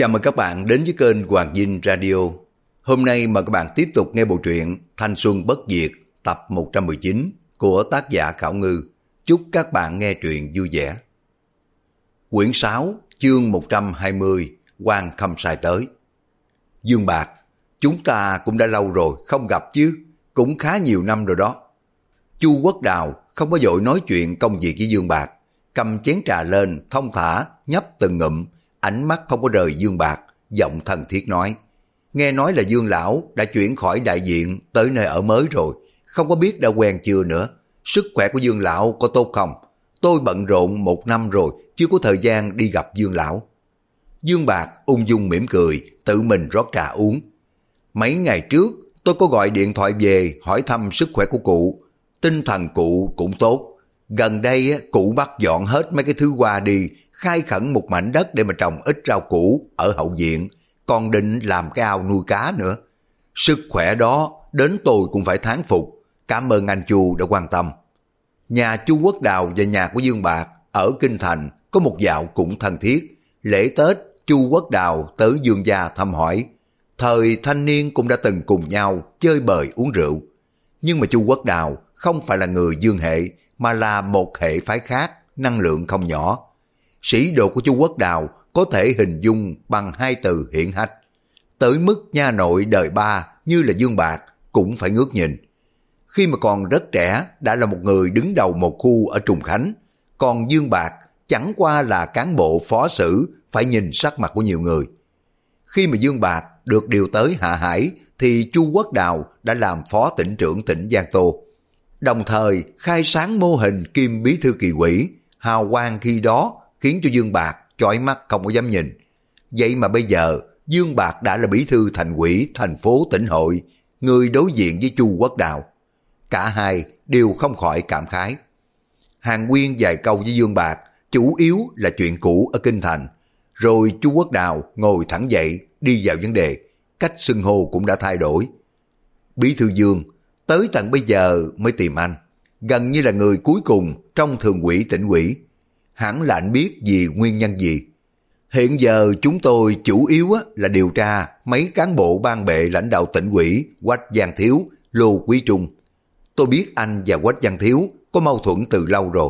Chào mừng các bạn đến với kênh Hoàng Vinh Radio. Hôm nay mời các bạn tiếp tục nghe bộ truyện Thanh Xuân Bất Diệt tập 119 của tác giả Khảo Ngư. Chúc các bạn nghe truyện vui vẻ. Quyển 6, chương 120, Quan Khâm Sai tới. Dương Bạc, chúng ta cũng đã lâu rồi không gặp chứ, cũng khá nhiều năm rồi đó. Chu Quốc Đào không có vội nói chuyện công việc với Dương Bạc, cầm chén trà lên thong thả nhấp từng ngụm, ánh mắt không có rời Dương Bạc, giọng thân thiết nói: nghe nói là Dương lão đã chuyển khỏi đại diện tới nơi ở mới rồi, không có biết đã quen chưa nữa. Sức khỏe của Dương lão có tốt không? Tôi bận rộn 1 năm rồi, chưa có thời gian đi gặp Dương lão. Dương Bạc ung dung mỉm cười, tự mình rót trà uống. Mấy ngày trước tôi có gọi điện thoại về hỏi thăm sức khỏe của cụ, tinh thần cụ cũng tốt. Gần đây cụ bắt dọn hết mấy cái thứ qua đi, khai khẩn một mảnh đất để mà trồng ít rau củ ở hậu viện, còn định làm cái ao nuôi cá nữa. Sức khỏe đó đến tôi cũng phải thán phục, cảm ơn anh Chu đã quan tâm. Nhà Chu Quốc Đào và nhà của Dương Bạc ở Kinh Thành có một dạo cũng thân thiết. Lễ Tết Chu Quốc Đào tới Dương gia thăm hỏi, thời thanh niên cũng đã từng cùng nhau chơi bời uống rượu. Nhưng mà Chu Quốc Đào không phải là người Dương hệ, mà là một hệ phái khác, năng lượng không nhỏ. Sĩ đồ của Chu Quốc Đào có thể hình dung bằng 2 từ hiển hách. Tới mức nha nội đời ba như là Dương Bạc cũng phải ngước nhìn. Khi mà còn rất trẻ đã là một người đứng đầu một khu ở Trùng Khánh, còn Dương Bạc chẳng qua là cán bộ phó sử phải nhìn sắc mặt của nhiều người. Khi mà Dương Bạc được điều tới Hạ Hải thì Chu Quốc Đào đã làm phó tỉnh trưởng tỉnh Giang Tô, đồng thời khai sáng mô hình kim bí thư kỳ quỹ. Hào quang khi đó khiến cho Dương Bạc chói mắt không có dám nhìn. Vậy mà bây giờ Dương Bạc đã là bí thư thành ủy thành phố Tỉnh Hội, người đối diện với Chu Quốc Đào. Cả hai đều không khỏi cảm khái. Hàn Quyên vài câu với Dương Bạc chủ yếu là chuyện cũ ở Kinh Thành. Rồi Chu Quốc Đào ngồi thẳng dậy đi vào vấn đề, cách xưng hô cũng đã thay đổi. Bí thư Dương, tới tận bây giờ mới tìm anh, gần như là người cuối cùng trong thường ủy tỉnh ủy. Hẳn là anh biết vì nguyên nhân gì. Hiện giờ chúng tôi chủ yếu là điều tra mấy cán bộ ban bệ lãnh đạo tỉnh ủy Quách Giang Thiếu, Lô Quý Trung. Tôi biết anh và Quách Giang Thiếu có mâu thuẫn từ lâu rồi.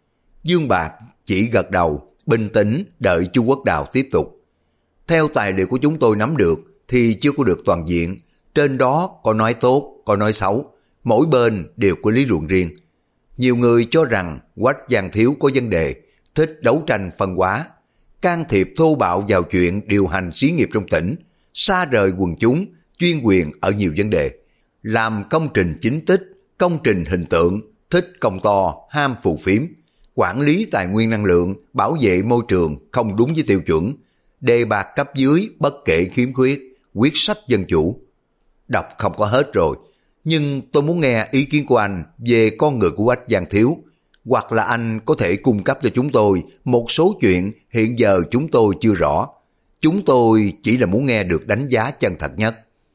Dương Bạc chỉ gật đầu, bình tĩnh đợi Chu Quốc Đào tiếp tục. Theo tài liệu của chúng tôi nắm được thì chưa có được toàn diện. Trên đó có nói tốt, có nói xấu. Mỗi bên đều có lý luận riêng. Nhiều người cho rằng Quách Giang Thiếu có vấn đề, thích đấu tranh phân hóa, can thiệp thô bạo vào chuyện điều hành xí nghiệp trong tỉnh, xa rời quần chúng, chuyên quyền ở nhiều vấn đề, làm công trình chính tích, công trình hình tượng, thích công to, ham phù phiếm, quản lý tài nguyên năng lượng, bảo vệ môi trường không đúng với tiêu chuẩn, đề bạt cấp dưới bất kể khiếm khuyết, quyết sách dân chủ. Đọc không có hết rồi, nhưng tôi muốn nghe ý kiến của anh về con người của Quách Giang Thiếu, hoặc là anh có thể cung cấp cho chúng tôi một số chuyện hiện giờ chúng tôi chưa rõ. Chúng tôi chỉ là muốn nghe được đánh giá chân thật nhất.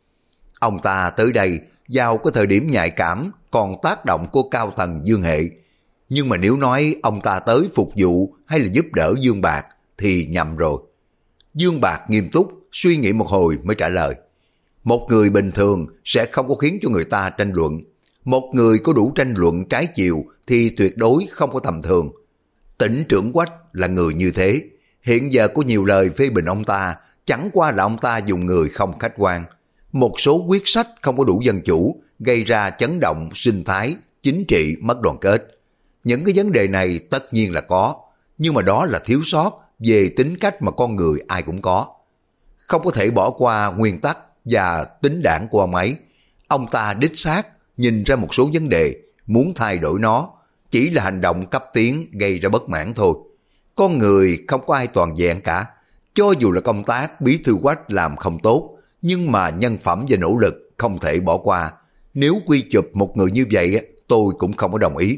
Ông ta tới đây vào cái thời điểm nhạy cảm, còn tác động của cao tầng Dương hệ. Nhưng mà nếu nói ông ta tới phục vụ hay là giúp đỡ Dương Bạc thì nhầm rồi. Dương Bạc nghiêm túc suy nghĩ một hồi mới trả lời. Một người bình thường sẽ không có khiến cho người ta tranh luận. Một người có đủ tranh luận trái chiều thì tuyệt đối không có tầm thường. Tỉnh trưởng Quách là người như thế. Hiện giờ có nhiều lời phê bình ông ta, chẳng qua là ông ta dùng người không khách quan. Một số quyết sách không có đủ dân chủ, gây ra chấn động sinh thái, chính trị mất đoàn kết. Những cái vấn đề này tất nhiên là có, nhưng mà đó là thiếu sót về tính cách mà con người ai cũng có. Không có thể bỏ qua nguyên tắc và tính đảng của ông ấy. Ông ta đích xác nhìn ra một số vấn đề, muốn thay đổi nó, chỉ là hành động cấp tiến gây ra bất mãn thôi. Con người không có ai toàn vẹn cả. Cho dù là công tác bí thư Quách làm không tốt, nhưng mà nhân phẩm và nỗ lực không thể bỏ qua. Nếu quy chụp một người như vậy, tôi cũng không có đồng ý.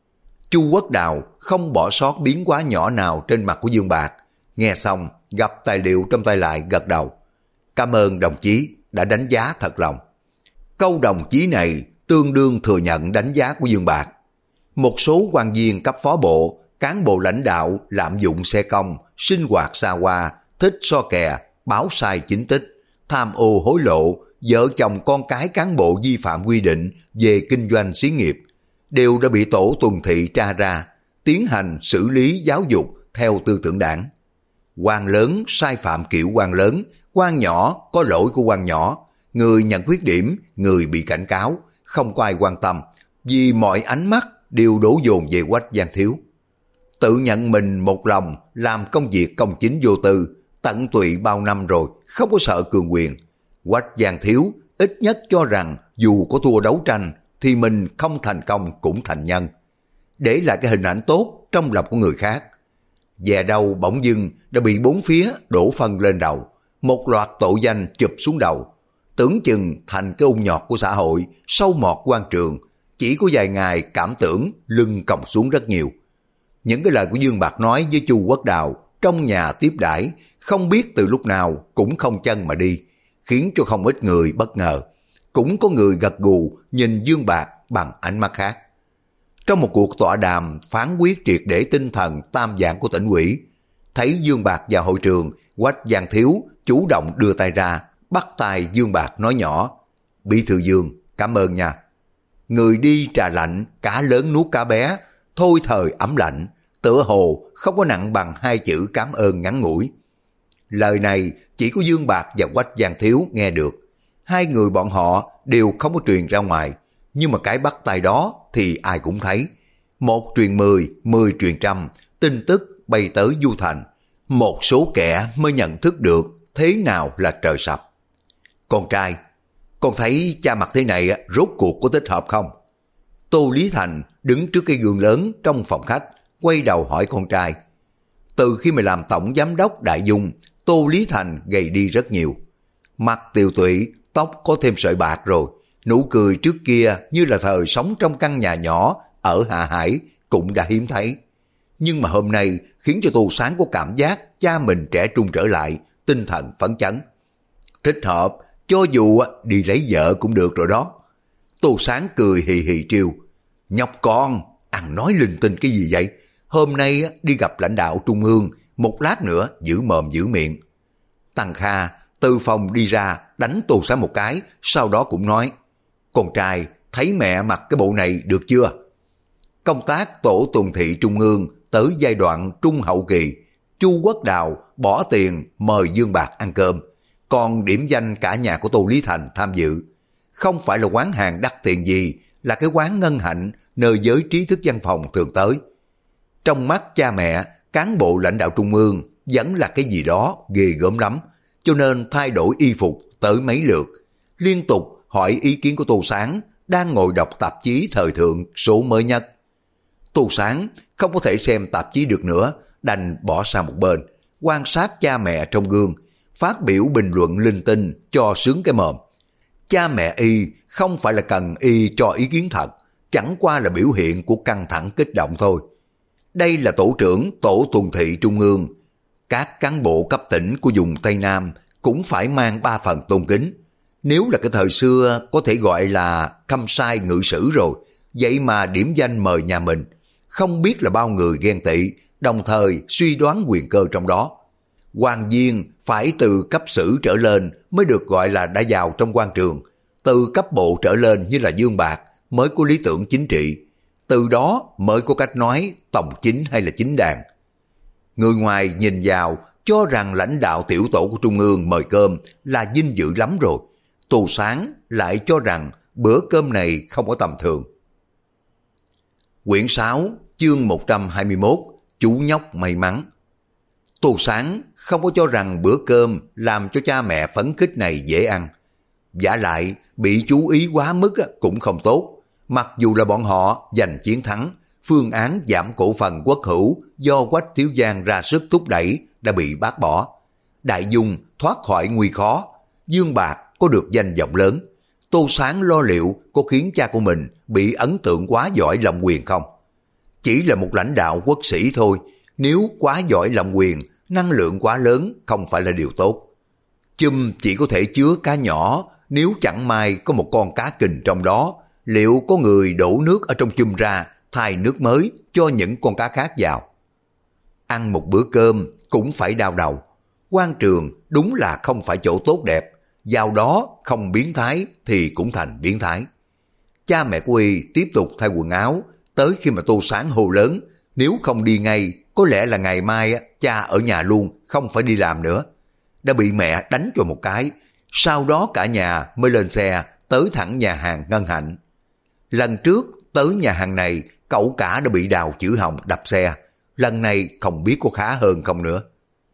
Chu Quốc Đào không bỏ sót biến hóa nhỏ nào trên mặt của Dương Bạc. Nghe xong, gặp tài liệu trong tay lại gật đầu. Cảm ơn đồng chí đã đánh giá thật lòng. Câu đồng chí này tương đương thừa nhận đánh giá của Dương Bạc. Một số quan viên cấp phó bộ, cán bộ lãnh đạo lạm dụng xe công, sinh hoạt xa hoa, thích so kè, báo sai chính tích, tham ô hối lộ, vợ chồng con cái cán bộ vi phạm quy định về kinh doanh xí nghiệp, đều đã bị tổ tuần thị tra ra, tiến hành xử lý giáo dục theo tư tưởng đảng. Quan lớn sai phạm kiểu quan lớn, quan nhỏ có lỗi của quan nhỏ, người nhận khuyết điểm, người bị cảnh cáo, không có ai quan tâm, vì mọi ánh mắt đều đổ dồn về Quách Giang Thiếu. Tự nhận mình một lòng làm công việc công chính vô tư, tận tụy bao năm rồi, không có sợ cường quyền. Quách Giang Thiếu ít nhất cho rằng dù có thua đấu tranh thì mình không thành công cũng thành nhân, để lại cái hình ảnh tốt trong lòng của người khác. Về đâu bỗng dưng đã bị bốn phía đổ phân lên đầu, một loạt tội danh chụp xuống đầu, tưởng chừng thành cái ung nhọt của xã hội, sâu mọt quan trường, chỉ có vài ngày cảm tưởng lưng còng xuống rất nhiều. Những cái lời của Dương Bạc nói với Chu Quốc Đào trong nhà tiếp đãi, không biết từ lúc nào cũng không chân mà đi, khiến cho không ít người bất ngờ. Cũng có người gật gù nhìn Dương Bạc bằng ánh mắt khác. Trong một cuộc tọa đàm phán quyết triệt để tinh thần tam dạng của tỉnh ủy, thấy Dương Bạc vào hội trường, Quách Giang Thiếu chủ động đưa tay ra, bắt tay Dương Bạc nói nhỏ: Bí thư Dương, cảm ơn nha. Người đi trà lạnh, cá lớn nuốt cá bé, thôi thời ấm lạnh, tựa hồ không có nặng bằng hai chữ cảm ơn ngắn ngủi. Lời này chỉ có Dương Bạc và Quách Giang Thiếu nghe được. Hai người bọn họ đều không có truyền ra ngoài, nhưng mà cái bắt tay đó thì ai cũng thấy. Một truyền 10, 10 truyền trăm, tin tức bay tới Du Thành. Một số kẻ mới nhận thức được thế nào là trời sập. Con trai, con thấy cha mặt thế này rốt cuộc có thích hợp không? Tô Lý Thành đứng trước cái gương lớn trong phòng khách, quay đầu hỏi con trai. Từ khi mày làm tổng giám đốc Đại Dung, Tô Lý Thành gầy đi rất nhiều. Mặt tiều tụy, tóc có thêm sợi bạc rồi, nụ cười trước kia như là thời sống trong căn nhà nhỏ ở Hạ Hải cũng đã hiếm thấy. Nhưng mà hôm nay khiến cho Tô Sáng có cảm giác cha mình trẻ trung trở lại, tinh thần phấn chấn. Thích hợp, cho dù đi lấy vợ cũng được rồi đó. Tô Sáng cười hì hì trêu. Nhóc con, ăn nói linh tinh cái gì vậy? Hôm nay đi gặp lãnh đạo Trung ương, một lát nữa giữ mồm giữ miệng. Tăng Kha từ phòng đi ra đánh Tô Sáng một cái, sau đó cũng nói: Con trai, thấy mẹ mặc cái bộ này được chưa? Công tác tổ tuần thị Trung ương tới giai đoạn trung hậu kỳ, Chu Quốc Đào bỏ tiền mời Dương Bạc ăn cơm, còn điểm danh cả nhà của Tô Lý Thành tham dự. Không phải là quán hàng đắt tiền gì, là cái quán ngân hạnh nơi giới trí thức văn phòng thường tới. Trong mắt cha mẹ, cán bộ lãnh đạo Trung ương vẫn là cái gì đó ghê gớm lắm, cho nên thay đổi y phục tới mấy lượt, liên tục hỏi ý kiến của Tô Sáng đang ngồi đọc tạp chí thời thượng số mới nhất. Tô Sáng không có thể xem tạp chí được nữa, đành bỏ sang một bên, quan sát cha mẹ trong gương, phát biểu bình luận linh tinh cho sướng cái mồm. Cha mẹ y không phải là cần y cho ý kiến thật, chẳng qua là biểu hiện của căng thẳng kích động thôi. Đây là tổ trưởng tổ tuần thị Trung ương. Các cán bộ cấp tỉnh của vùng Tây Nam cũng phải mang 3 phần tôn kính. Nếu là cái thời xưa có thể gọi là khâm sai ngự sử rồi, vậy mà điểm danh mời nhà mình, không biết là bao người ghen tị, đồng thời suy đoán quyền cơ trong đó. Quan viên phải từ cấp sử trở lên mới được gọi là đã vào trong quan trường, từ cấp bộ trở lên như là Dương Bạc mới có lý tưởng chính trị, từ đó mới có cách nói tổng chính hay là chính đàn. Người ngoài nhìn vào cho rằng lãnh đạo tiểu tổ của Trung ương mời cơm là vinh dự lắm rồi, Tô Sáng lại cho rằng bữa cơm này không có tầm thường. Quyển 6, chương 121, chú nhóc may mắn. Tô Sáng không có cho rằng bữa cơm làm cho cha mẹ phấn khích này dễ ăn. Vả lại, bị chú ý quá mức cũng không tốt. Mặc dù là bọn họ giành chiến thắng, phương án giảm cổ phần quốc hữu do Quách Thiếu Giang ra sức thúc đẩy đã bị bác bỏ. Đại Dung thoát khỏi nguy khó, Dương Bạc có được danh vọng lớn. Tô Sáng lo liệu có khiến cha của mình bị ấn tượng quá giỏi lộng quyền không? Chỉ là một lãnh đạo quốc sĩ thôi, nếu quá giỏi lộng quyền, năng lượng quá lớn không phải là điều tốt. Chum chỉ có thể chứa cá nhỏ, nếu chẳng may có một con cá kình trong đó, liệu có người đổ nước ở trong chum ra, thay nước mới cho những con cá khác vào? Ăn một bữa cơm cũng phải đau đầu. quan trường đúng là không phải chỗ tốt đẹp, vào đó không biến thái thì cũng thành biến thái. Cha mẹ của Y tiếp tục thay quần áo, tới khi mà Tô Sáng hô lớn, nếu không đi ngay, có lẽ là ngày mai cha ở nhà luôn, không phải đi làm nữa. Đã bị mẹ đánh cho một cái, sau đó cả nhà mới lên xe, tới thẳng nhà hàng Ngân Hạnh. Lần trước tới nhà hàng này, cậu cả đã bị Đào Chữ Hồng đập xe, lần này không biết có khá hơn không nữa.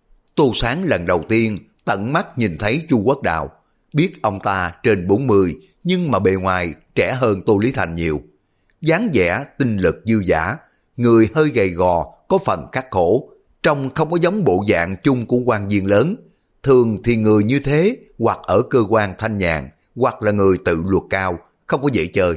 Tô Sáng lần đầu tiên tận mắt nhìn thấy Chu Quốc Đào, biết ông ta trên 40 nhưng mà bề ngoài trẻ hơn Tô Lý Thành nhiều. Dáng vẻ tinh lực dư dả, người hơi gầy gò, có phần khắc khổ, trông không có giống bộ dạng chung của quan viên lớn. Thường thì người như thế hoặc ở cơ quan thanh nhàn, hoặc là người tự luật cao, không có dễ chơi.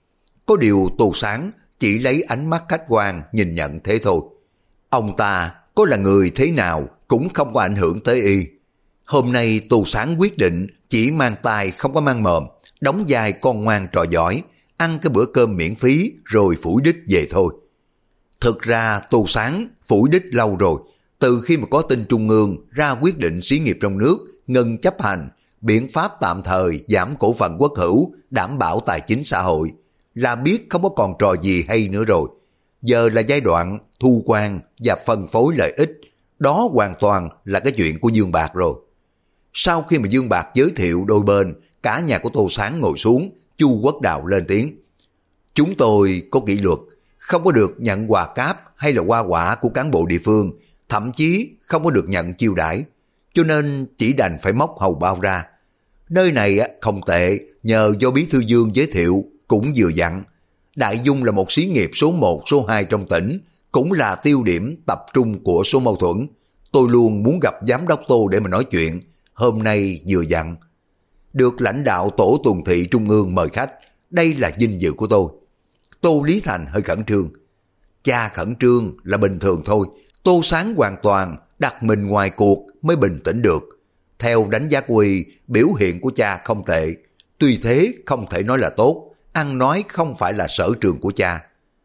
Có điều Tô Sáng chỉ lấy ánh mắt khách quan nhìn nhận thế thôi. Ông ta có là người thế nào cũng không có ảnh hưởng tới Y. Hôm nay Tô Sáng quyết định chỉ mang tai không có mang mồm, đóng vai con ngoan trò giỏi, ăn cái bữa cơm miễn phí rồi phủi đích về thôi. Thực ra Tô Sáng phủi đích lâu rồi, từ khi mà có tin Trung ương ra quyết định xí nghiệp trong nước ngừng chấp hành biện pháp tạm thời giảm cổ phần quốc hữu đảm bảo tài chính xã hội, là biết không có còn trò gì hay nữa rồi. Giờ là giai đoạn thu quan và phân phối lợi ích, đó hoàn toàn là cái chuyện của Dương Bạc rồi. Sau khi mà Dương Bạc giới thiệu đôi bên, cả nhà của Tô Sáng ngồi xuống, Chu Quốc Đào lên tiếng. Chúng tôi có kỷ luật, không có được nhận quà cáp hay là hoa quả của cán bộ địa phương, thậm chí không có được nhận chiêu đãi, cho nên chỉ đành phải móc hầu bao ra. Nơi này không tệ, nhờ do Bí thư Dương giới thiệu, cũng vừa dặn. Đại Dung là một xí nghiệp số 1, số 2 trong tỉnh, cũng là tiêu điểm tập trung của số mâu thuẫn. Tôi luôn muốn gặp giám đốc Tô để mà nói chuyện, hôm nay vừa dặn. Được lãnh đạo tổ tuần thị trung ương mời khách, đây là vinh dự của tôi. Tô Lý Thành hơi khẩn trương. Cha khẩn trương là bình thường thôi, Tô Sáng hoàn toàn đặt mình ngoài cuộc mới bình tĩnh được. Theo đánh giá của Y, biểu hiện của cha không tệ, tuy thế không thể nói là tốt, ăn nói không phải là sở trường của cha.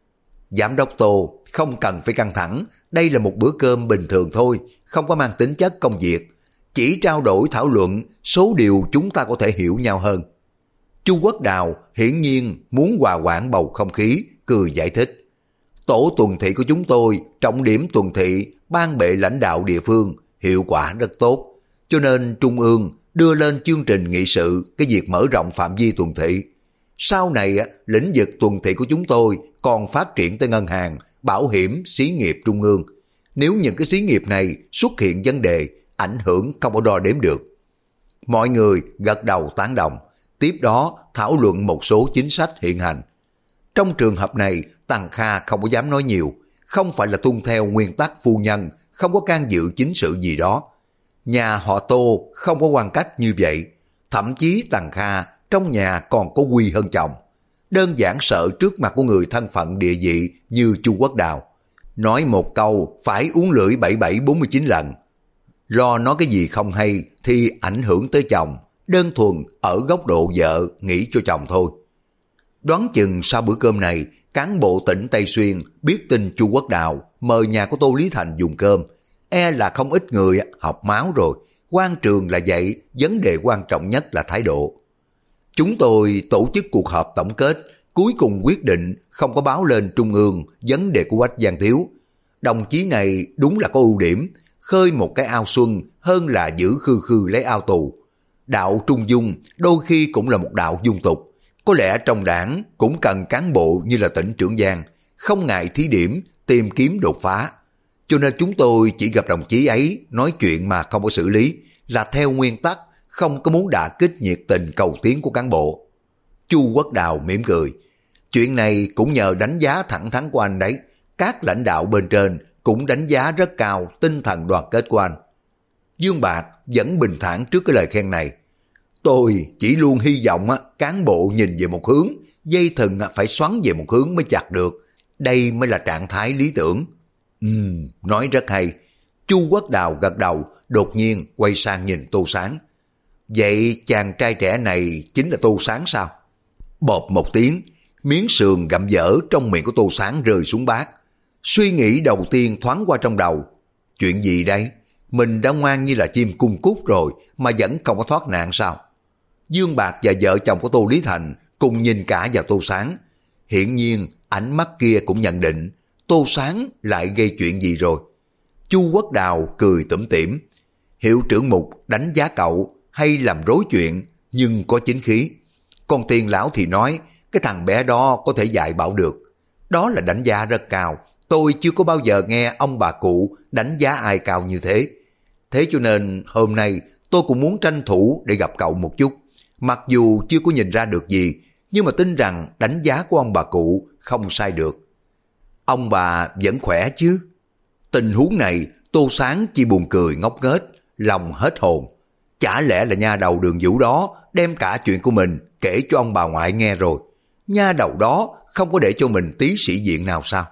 Giám đốc Tô không cần phải căng thẳng, đây là một bữa cơm bình thường thôi, không có mang tính chất công việc, chỉ trao đổi thảo luận số điều chúng ta có thể hiểu nhau hơn. Chu Quốc Đào hiển nhiên muốn hòa hoãn bầu không khí, cười giải thích. Tổ tuần thị của chúng tôi trọng điểm tuần thị ban bệ lãnh đạo địa phương, hiệu quả rất tốt, cho nên Trung ương đưa lên chương trình nghị sự cái việc mở rộng phạm vi tuần thị. Sau này lĩnh vực tuần thị của chúng tôi còn phát triển tới ngân hàng, bảo hiểm, xí nghiệp trung ương. Nếu những cái xí nghiệp này xuất hiện vấn đề, ảnh hưởng không có đo đếm được. Mọi người gật đầu tán đồng, tiếp đó thảo luận một số chính sách hiện hành. Trong trường hợp này, Tằng Kha không có dám nói nhiều, không phải là tuân theo nguyên tắc phu nhân, không có can dự chính sự gì đó. Nhà họ Tô không có quan cách như vậy, thậm chí Tằng Kha trong nhà còn có quy hơn chồng. Đơn giản sợ trước mặt của người thân phận địa vị như Chu Quốc Đào. Nói một câu phải uống lưỡi 77-49 lần. Lo nói cái gì không hay thì ảnh hưởng tới chồng, đơn thuần ở góc độ vợ nghĩ cho chồng thôi. Đoán chừng sau bữa cơm này, cán bộ tỉnh Tây Xuyên biết tin Chu Quốc Đào mời nhà của Tô Lý Thành dùng cơm, e là không ít người học máu rồi. Quan trường là vậy, vấn đề quan trọng nhất là thái độ. Chúng tôi tổ chức cuộc họp tổng kết, cuối cùng quyết định không có báo lên trung ương vấn đề của Quách Giang Thiếu. Đồng chí này đúng là có ưu điểm, khơi một cái ao xuân hơn là giữ khư khư lấy ao tù. Đạo trung dung đôi khi cũng là một đạo dung tục. Có lẽ trong đảng cũng cần cán bộ như là tỉnh trưởng Giang, không ngại thí điểm, tìm kiếm đột phá. Cho nên chúng tôi chỉ gặp đồng chí ấy nói chuyện mà không có xử lý, là theo nguyên tắc, không có muốn đả kích nhiệt tình cầu tiến của cán bộ. Chu Quốc Đào mỉm cười. Chuyện này cũng nhờ đánh giá thẳng thắn của anh đấy. Các lãnh đạo bên trên cũng đánh giá rất cao tinh thần đoàn kết của anh. Dương Bạc vẫn bình thản trước cái lời khen này. Tôi chỉ luôn hy vọng cán bộ nhìn về một hướng, dây thừng phải xoắn về một hướng mới chặt được. Đây mới là trạng thái lý tưởng. Nói rất hay. Chu Quốc Đào gật đầu, đột nhiên quay sang nhìn Tô Sáng. Vậy chàng trai trẻ này chính là Tô Sáng sao? Bộp một tiếng, miếng sườn gặm dở trong miệng của Tô Sáng rơi xuống bát. Suy nghĩ đầu tiên thoáng qua trong đầu. Chuyện gì đây? mình đã ngoan như là chim cung cút rồi mà vẫn không có thoát nạn sao? Dương Bạc và vợ chồng của Tô Lý Thành cùng nhìn cả vào Tô Sáng. Hiển nhiên ánh mắt kia cũng nhận định Tô Sáng lại gây chuyện gì rồi. Chu Quốc Đào cười tủm tỉm. Hiệu trưởng Mục đánh giá cậu hay làm rối chuyện nhưng có chính khí. Còn Tiền lão thì nói cái thằng bé đó có thể dạy bảo được. Đó là đánh giá rất cao. Tôi chưa có bao giờ nghe ông bà cụ đánh giá ai cao như thế. Thế cho nên hôm nay tôi cũng muốn tranh thủ để gặp cậu một chút. Mặc dù chưa có nhìn ra được gì, nhưng mà tin rằng đánh giá của ông bà cụ không sai được. Ông bà vẫn khỏe chứ? Tình huống này Tô Sáng chỉ buồn cười ngốc nghếch, lòng hết hồn. Chả lẽ là nha đầu Đường Vũ đó đem cả chuyện của mình kể cho ông bà ngoại nghe rồi. Nha đầu đó không có để cho mình tí sĩ diện nào sao?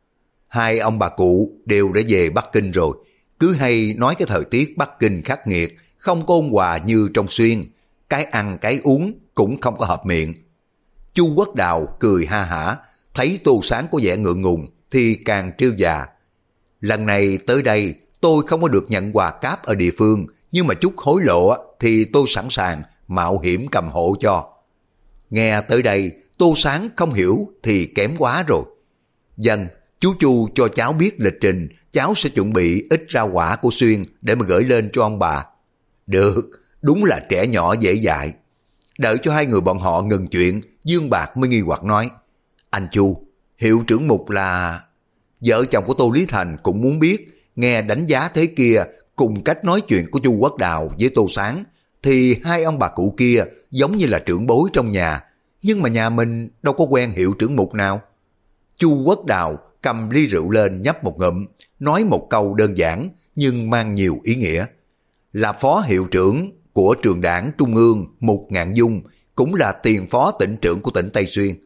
Hai ông bà cụ đều đã về Bắc Kinh rồi. Cứ hay nói cái thời tiết Bắc Kinh khắc nghiệt, không có ôn hòa như trong Xuyên. Cái ăn cái uống cũng không có hợp miệng. Chu Quốc Đào cười ha hả, thấy Tô Sáng có vẻ ngượng ngùng thì càng trêu già. Lần này tới đây tôi không có được nhận quà cáp ở địa phương, nhưng mà chút hối lộ thì tôi sẵn sàng mạo hiểm cầm hộ cho. Nghe tới đây Tô Sáng không hiểu thì kém quá rồi. Dân, chú Chu cho cháu biết lịch trình, cháu sẽ chuẩn bị ít rau quả của Xuyên để mà gửi lên cho ông bà. Được, đúng là trẻ nhỏ dễ dạy. Đợi cho hai người bọn họ ngừng chuyện, Dương Bạc mới nghi hoặc nói, anh Chu, hiệu trưởng Mục là... Vợ chồng của Tô Lý Thành cũng muốn biết, nghe đánh giá thế kia cùng cách nói chuyện của Chu Quốc Đào với Tô Sáng, thì hai ông bà cụ kia giống như là trưởng bối trong nhà, nhưng mà nhà mình đâu có quen hiệu trưởng Mục nào. Chu Quốc Đào cầm ly rượu lên nhấp một ngụm, nói một câu đơn giản nhưng mang nhiều ý nghĩa. Là phó hiệu trưởng của trường đảng Trung ương Mục Ngạn Dung, cũng là tiền phó tỉnh trưởng của tỉnh Tây Xuyên.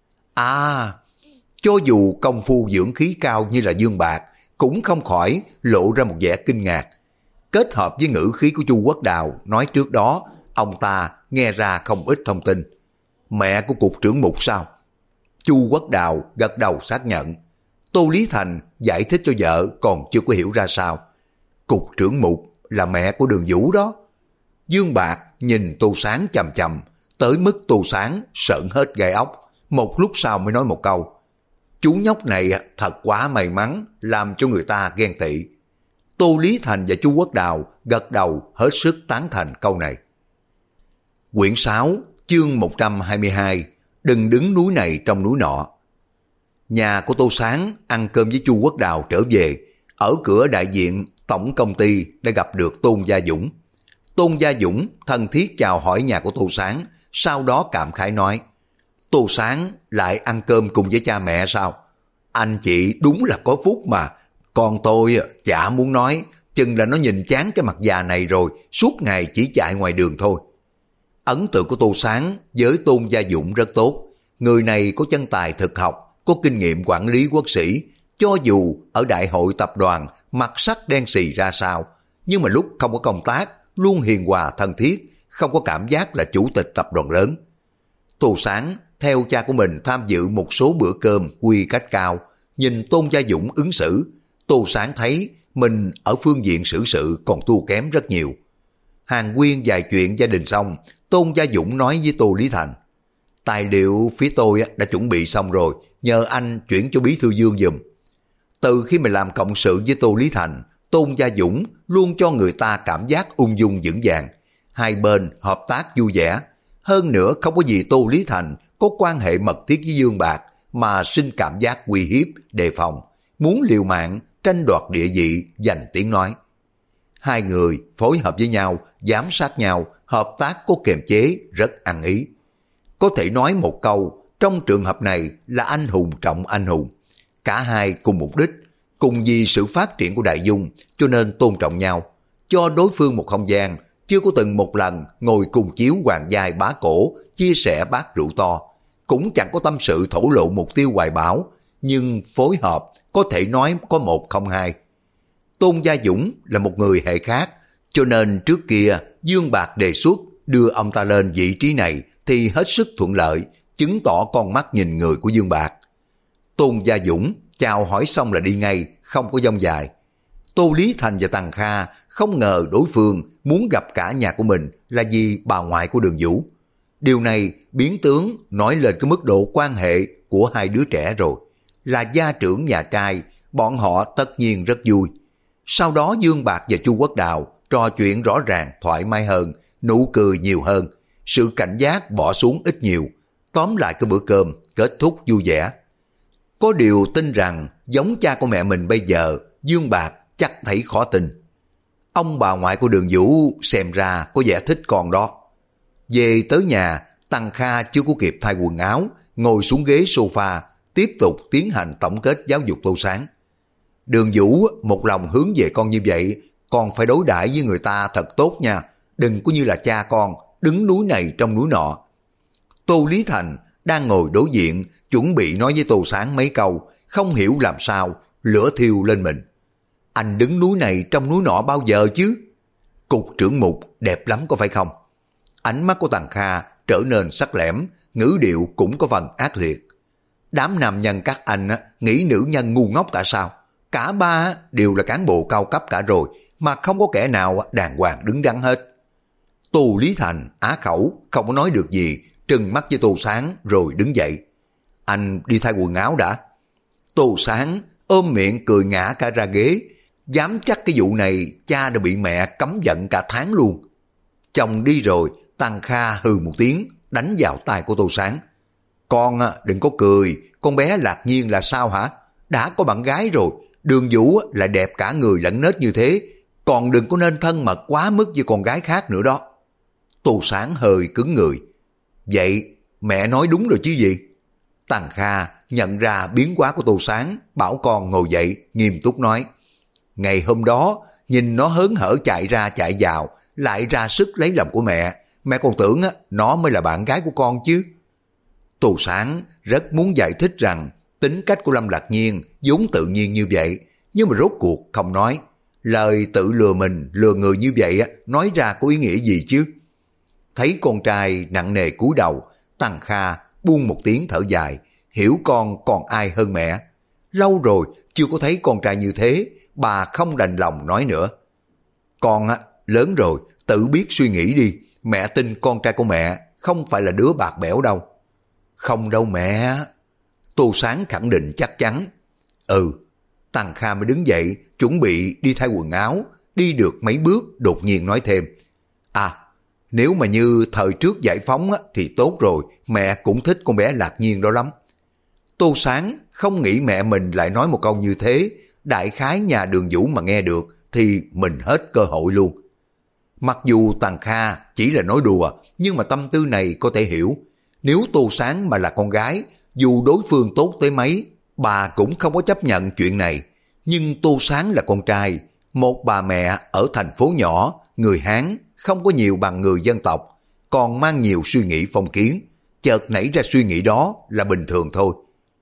À, cho dù công phu dưỡng khí cao như là Dương Bạc, cũng không khỏi lộ ra một vẻ kinh ngạc. Kết hợp với ngữ khí của Chu Quốc Đào nói trước đó, ông ta nghe ra không ít thông tin. Mẹ của cục trưởng Mục sao? Chu Quốc Đào gật đầu xác nhận. Tô Lý Thành giải thích cho vợ còn chưa có hiểu ra sao. Cục trưởng Mục là mẹ của Đường Vũ đó. Dương Bạc nhìn Tô Sáng chằm chằm, tới mức Tô Sáng sợn hết gai ốc. Một lúc sau mới nói một câu, chú nhóc này thật quá may mắn, làm cho người ta ghen tị. Tô Lý Thành và Chu Quốc Đào gật đầu hết sức tán thành câu này. Quyển 6, chương 122, đừng đứng núi này trong núi nọ. Nhà của Tô Sáng ăn cơm với Chu Quốc Đào trở về, ở cửa đại diện tổng công ty đã gặp được Tôn Gia Dũng. Tôn Gia Dũng thân thiết chào hỏi nhà của Tô Sáng, sau đó cảm khái nói, Tô Sáng lại ăn cơm cùng với cha mẹ sao? Anh chị đúng là có phúc mà, còn tôi chả muốn nói, chừng là nó nhìn chán cái mặt già này rồi, suốt ngày chỉ chạy ngoài đường thôi. Ấn tượng của Tô Sáng với Tôn Gia Dũng rất tốt, người này có chân tài thực học, có kinh nghiệm quản lý quốc sĩ, cho dù ở đại hội tập đoàn mặt sắc đen xì ra sao, nhưng mà lúc không có công tác, luôn hiền hòa thân thiết, không có cảm giác là chủ tịch tập đoàn lớn. Tô Sáng theo cha của mình tham dự một số bữa cơm quy cách cao, nhìn Tôn Gia Dũng ứng xử, Tô Sáng thấy mình ở phương diện xử sự còn thua kém rất nhiều. Hàn huyên vài chuyện gia đình xong, Tôn Gia Dũng nói với Tô Lý Thành, tài liệu phía tôi đã chuẩn bị xong rồi, nhờ anh chuyển cho bí thư Dương giùm. Từ khi mình làm cộng sự với Tô Lý Thành, Tôn Gia Dũng luôn cho người ta cảm giác ung dung vững vàng, hai bên hợp tác vui vẻ. Hơn nữa không có gì Tô Lý Thành có quan hệ mật thiết với Dương Bạc mà sinh cảm giác uy hiếp, đề phòng, muốn liều mạng, tranh đoạt địa vị, giành tiếng nói. Hai người phối hợp với nhau, giám sát nhau, hợp tác có kiềm chế, rất ăn ý. Có thể nói một câu, trong trường hợp này là anh hùng trọng anh hùng. Cả hai cùng mục đích, cùng vì sự phát triển của đại dung, cho nên tôn trọng nhau, cho đối phương một không gian, chưa có từng một lần ngồi cùng chiếu hoàng giai bá cổ, chia sẻ bát rượu to, cũng chẳng có tâm sự thổ lộ mục tiêu hoài bão, nhưng phối hợp có thể nói có một không hai. Tôn Gia Dũng là một người hệ khác, cho nên trước kia Dương Bạc đề xuất đưa ông ta lên vị trí này thì hết sức thuận lợi, chứng tỏ con mắt nhìn người của Dương Bạc. Tôn Gia Dũng chào hỏi xong là đi ngay, không có dông dài. Tô Lý Thành và Tằng Kha không ngờ đối phương muốn gặp cả nhà của mình là vì bà ngoại của Đường Vũ. Điều này biến tướng nói lên cái mức độ quan hệ của hai đứa trẻ rồi. Là gia trưởng nhà trai, bọn họ tất nhiên rất vui. Sau đó Dương Bạc và Chu Quốc Đào trò chuyện rõ ràng thoải mái hơn, nụ cười nhiều hơn, sự cảnh giác bỏ xuống ít nhiều. Tóm lại cái bữa cơm kết thúc vui vẻ. Có điều tin rằng giống cha của mẹ mình bây giờ, Dương Bạc chắc thấy khó tin. Ông bà ngoại của Đường Vũ xem ra có vẻ thích con đó. Về tới nhà, Tăng Kha chưa có kịp thay quần áo, ngồi xuống ghế sofa, tiếp tục tiến hành tổng kết giáo dục Tô Sáng. Đường Vũ một lòng hướng về con như vậy, con phải đối đãi với người ta thật tốt nha, đừng có như là cha con, đứng núi này trong núi nọ. Tô Lý Thành đang ngồi đối diện, chuẩn bị nói với Tô Sáng mấy câu, không hiểu làm sao, lửa thiêu lên mình. Anh đứng núi này trong núi nọ bao giờ chứ? Cục trưởng Mục đẹp lắm có phải không? Ánh mắt của Tằng Kha trở nên sắc lẻm, ngữ điệu cũng có phần ác liệt. Đám nam nhân các anh nghĩ nữ nhân ngu ngốc cả sao? Cả ba đều là cán bộ cao cấp cả rồi, mà không có kẻ nào đàng hoàng đứng đắn hết. Tô Lý Thành á khẩu, không có nói được gì, trừng mắt với Tô Sáng rồi đứng dậy. Anh đi thay quần áo đã. Tô Sáng ôm miệng cười ngã cả ra ghế, dám chắc cái vụ này cha đã bị mẹ cấm giận cả tháng luôn. Chồng đi rồi, Tăng Kha hừ một tiếng, đánh vào tay của Tô Sáng. Con đừng có cười, con bé Lạc Nhiên là sao hả? Đã có bạn gái rồi, Đường Vũ lại đẹp cả người lẫn nết như thế, còn đừng có nên thân mật quá mức với con gái khác nữa đó. Tô Sáng hơi cứng người. Vậy mẹ nói đúng rồi chứ gì? Tăng Kha nhận ra biến hóa của Tô Sáng, bảo con ngồi dậy, nghiêm túc nói. Ngày hôm đó, nhìn nó hớn hở chạy ra chạy vào, lại ra sức lấy lòng của mẹ còn tưởng nó mới là bạn gái của con chứ. Tô Sáng rất muốn giải thích rằng tính cách của Lâm Lạc Nhiên vốn tự nhiên như vậy, nhưng mà rốt cuộc không nói. Lời tự lừa mình, lừa người như vậy nói ra có ý nghĩa gì chứ? Thấy con trai nặng nề cúi đầu, Tăng Kha buông một tiếng thở dài, hiểu con còn ai hơn mẹ. Lâu rồi chưa có thấy con trai như thế, bà không đành lòng nói nữa. Con lớn rồi, tự biết suy nghĩ đi, mẹ tin con trai của mẹ không phải là đứa bạc bẽo đâu. Không đâu mẹ. Tô Sáng khẳng định chắc chắn. Tăng Kha mới đứng dậy, chuẩn bị đi thay quần áo, đi được mấy bước đột nhiên nói thêm. Nếu mà như thời trước giải phóng thì tốt rồi, mẹ cũng thích con bé Lạc Nhiên đó lắm. Tô Sáng không nghĩ mẹ mình lại nói một câu như thế, đại khái nhà Đường Vũ mà nghe được thì mình hết cơ hội luôn. Mặc dù Tằng Kha chỉ là nói đùa, nhưng mà tâm tư này có thể hiểu. Nếu Tô Sáng mà là con gái, dù đối phương tốt tới mấy, bà cũng không có chấp nhận chuyện này. Nhưng Tô Sáng là con trai, một bà mẹ ở thành phố nhỏ, người Hán, không có nhiều bằng người dân tộc, còn mang nhiều suy nghĩ phong kiến, chợt nảy ra suy nghĩ đó là bình thường thôi.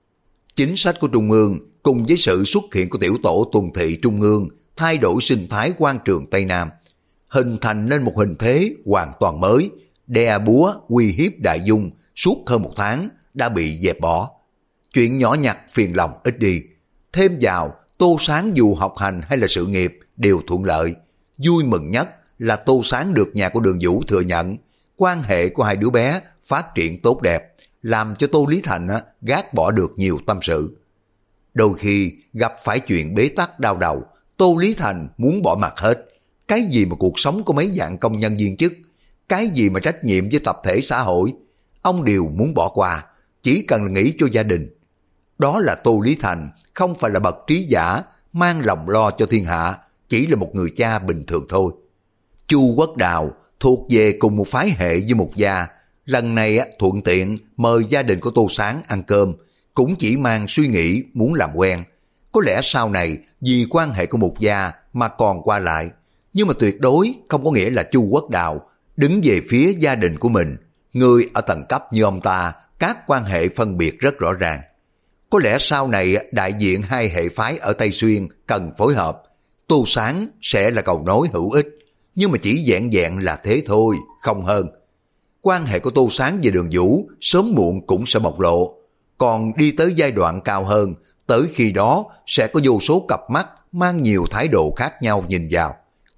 Chính sách của Trung ương cùng với sự xuất hiện của tiểu tổ tuần thị Trung ương thay đổi sinh thái quan trường Tây Nam, hình thành nên một hình thế hoàn toàn mới, đè búa uy hiếp đại dung suốt hơn 1 tháng đã bị dẹp bỏ. Chuyện nhỏ nhặt phiền lòng ít đi, thêm vào Tô Sáng dù học hành hay là sự nghiệp đều thuận lợi. Vui mừng nhất là Tô Sáng được nhà của Đường Vũ thừa nhận, quan hệ của hai đứa bé phát triển tốt đẹp, làm cho Tô Lý Thành gác bỏ được nhiều tâm sự. Đôi khi gặp phải chuyện bế tắc đau đầu, Tô Lý Thành muốn bỏ mặt hết. Cái gì mà cuộc sống của mấy dạng công nhân viên chức, cái gì mà trách nhiệm với tập thể xã hội, ông đều muốn bỏ qua, chỉ cần là nghĩ cho gia đình. Đó là Tô Lý Thành, không phải là bậc trí giả, mang lòng lo cho thiên hạ, chỉ là một người cha bình thường thôi. Chu Quốc Đào thuộc về cùng một phái hệ với Mục Gia, lần này thuận tiện mời gia đình của Tô Sáng ăn cơm, cũng chỉ mang suy nghĩ muốn làm quen. Có lẽ sau này vì quan hệ của Mục Gia mà còn qua lại, nhưng mà tuyệt đối không có nghĩa là Chu Quốc Đào đứng về phía gia đình của mình. Người ở tầng cấp như ông ta, các quan hệ phân biệt rất rõ ràng. Có lẽ sau này đại diện hai hệ phái ở Tây Xuyên cần phối hợp, Tô Sáng sẽ là cầu nối hữu ích, nhưng mà chỉ vẹn vẹn là thế thôi, không hơn. Quan hệ của Tô Sáng và Đường Vũ sớm muộn cũng sẽ bộc lộ, còn đi tới giai đoạn cao hơn, tới khi đó sẽ có vô số cặp mắt mang nhiều thái độ khác nhau nhìn vào.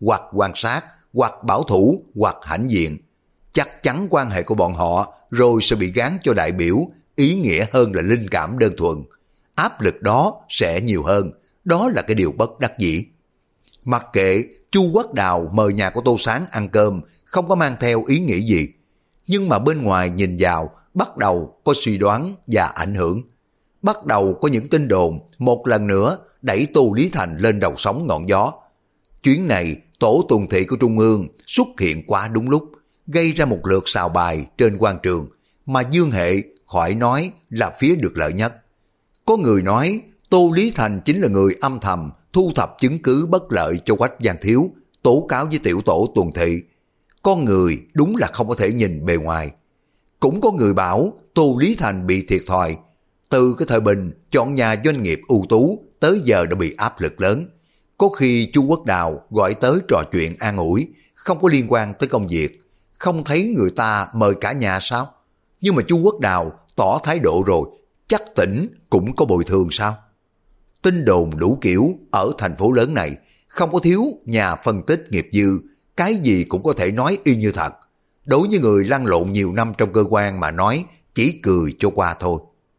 hoặc quan sát, hoặc bảo thủ, hoặc hãnh diện. Chắc chắn quan hệ của bọn họ rồi sẽ bị gán cho đại biểu, ý nghĩa hơn là linh cảm đơn thuần. Áp lực đó sẽ nhiều hơn, đó là cái điều bất đắc dĩ. Mặc kệ Chu Quốc Đào mời nhà của Tô Sáng ăn cơm không có mang theo ý nghĩ gì, nhưng mà bên ngoài nhìn vào bắt đầu có suy đoán và ảnh hưởng. Bắt đầu có những tin đồn một lần nữa đẩy Tô Lý Thành lên đầu sóng ngọn gió. Chuyến này tổ tuần thị của Trung ương xuất hiện quá đúng lúc, gây ra một lượt xào bài trên quan trường, mà Dương Hệ khỏi nói là phía được lợi nhất. Có người nói Tô Lý Thành chính là người âm thầm thu thập chứng cứ bất lợi cho Quách Văn Thiếu, tố cáo với tiểu tổ tuần thị. Con người đúng là không có thể nhìn bề ngoài. Cũng có người bảo Tô Lý Thành bị thiệt thòi. Từ cái thời Bình chọn nhà doanh nghiệp ưu tú tới giờ đã bị áp lực lớn. Có khi Chu Quốc Đào gọi tới trò chuyện an ủi, không có liên quan tới công việc. Không thấy người ta mời cả nhà sao? Nhưng mà Chu Quốc Đào tỏ thái độ rồi, chắc tỉnh cũng có bồi thường sao? Tin đồn đủ kiểu ở thành phố lớn này, không có thiếu nhà phân tích nghiệp dư, cái gì cũng có thể nói y như thật. Đối với người lăn lộn nhiều năm trong cơ quan mà nói, chỉ cười cho qua thôi.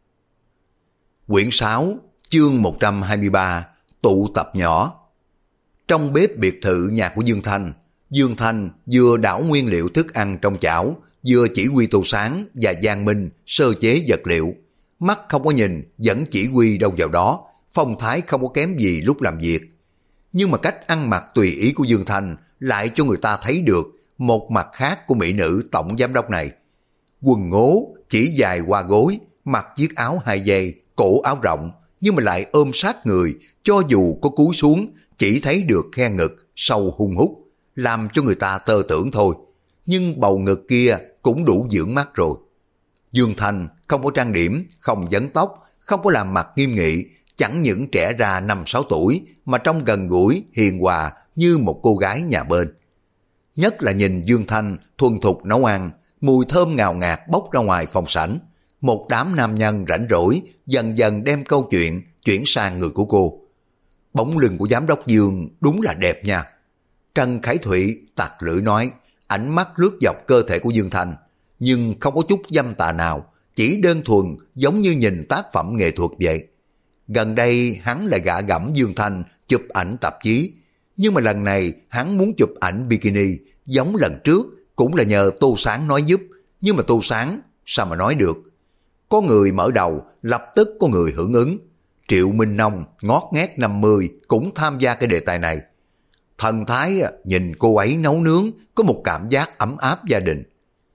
Quyển 6, chương 123, tụ tập nhỏ. Trong bếp biệt thự nhà của Dương Thanh vừa đảo nguyên liệu thức ăn trong chảo, vừa chỉ huy Tô Sáng và Giang Minh sơ chế vật liệu. Mắt không có nhìn, vẫn chỉ huy đâu vào đó, phong thái không có kém gì lúc làm việc. Nhưng mà cách ăn mặc tùy ý của Dương Thanh lại cho người ta thấy được một mặt khác của mỹ nữ tổng giám đốc này. Quần ngố chỉ dài qua gối, mặc chiếc áo 2 dây, cổ áo rộng, nhưng mà lại ôm sát người, cho dù có cúi xuống chỉ thấy được khe ngực sâu hun hút, làm cho người ta tơ tưởng thôi. Nhưng bầu ngực kia cũng đủ dưỡng mắt rồi. Dương Thanh không có trang điểm, không vấn tóc, không có làm mặt nghiêm nghị, chẳng những trẻ ra 5-6 tuổi mà trông gần gũi, hiền hòa như một cô gái nhà bên. Nhất là nhìn Dương Thanh thuần thục nấu ăn, mùi thơm ngào ngạt bốc ra ngoài phòng sảnh. Một đám nam nhân rảnh rỗi dần dần đem câu chuyện chuyển sang người của cô. Bóng lưng của giám đốc Dương đúng là đẹp nha. Trần Khải Thụy tặc lưỡi nói, ánh mắt lướt dọc cơ thể của Dương Thanh, nhưng không có chút dâm tà nào, chỉ đơn thuần giống như nhìn tác phẩm nghệ thuật vậy. Gần đây hắn lại gạ gẫm Dương Thanh chụp ảnh tạp chí, nhưng mà lần này hắn muốn chụp ảnh bikini, giống lần trước cũng là nhờ Tô Sáng nói giúp, nhưng mà Tô Sáng sao mà nói được. Có người mở đầu, lập tức có người hưởng ứng. Triệu Minh Nông ngót nghét 50 cũng tham gia cái đề tài này. Thần thái nhìn cô ấy nấu nướng có một cảm giác ấm áp gia đình.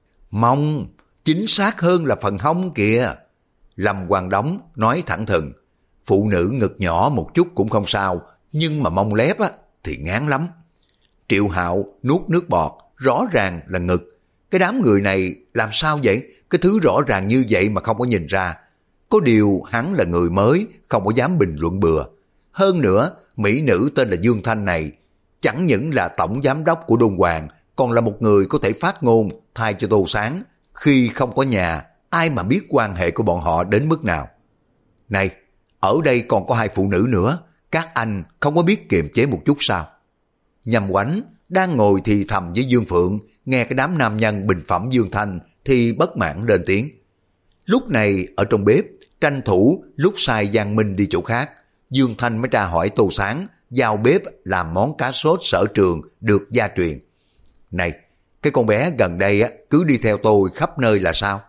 Mông, chính xác hơn là phần hông kìa. Lâm Quang Đống nói thẳng thừng, phụ nữ ngực nhỏ một chút cũng không sao, nhưng mà mông lép thì ngán lắm. Triệu Hạo nuốt nước bọt, rõ ràng là ngực. Cái đám người này làm sao vậy? Cái thứ rõ ràng như vậy mà không có nhìn ra. Có điều hắn là người mới, không có dám bình luận bừa. Hơn nữa, mỹ nữ tên là Dương Thanh này, chẳng những là tổng giám đốc của Đôn Hoàng, còn là một người có thể phát ngôn thay cho Tô Sáng. Khi không có nhà, ai mà biết quan hệ của bọn họ đến mức nào. Này, ở đây còn có 2 phụ nữ nữa, các anh không có biết kiềm chế một chút sao? Nhâm Oánh đang ngồi thì thầm với Dương Phượng, nghe cái đám nam nhân bình phẩm Dương Thanh thì bất mãn lên tiếng. Lúc này ở trong bếp, tranh thủ lúc sai Giang Minh đi chỗ khác, Dương Thanh mới tra hỏi Tô Sáng vào bếp làm món cá sốt sở trường được gia truyền. Này, cái con bé gần đây cứ đi theo tôi khắp nơi là sao?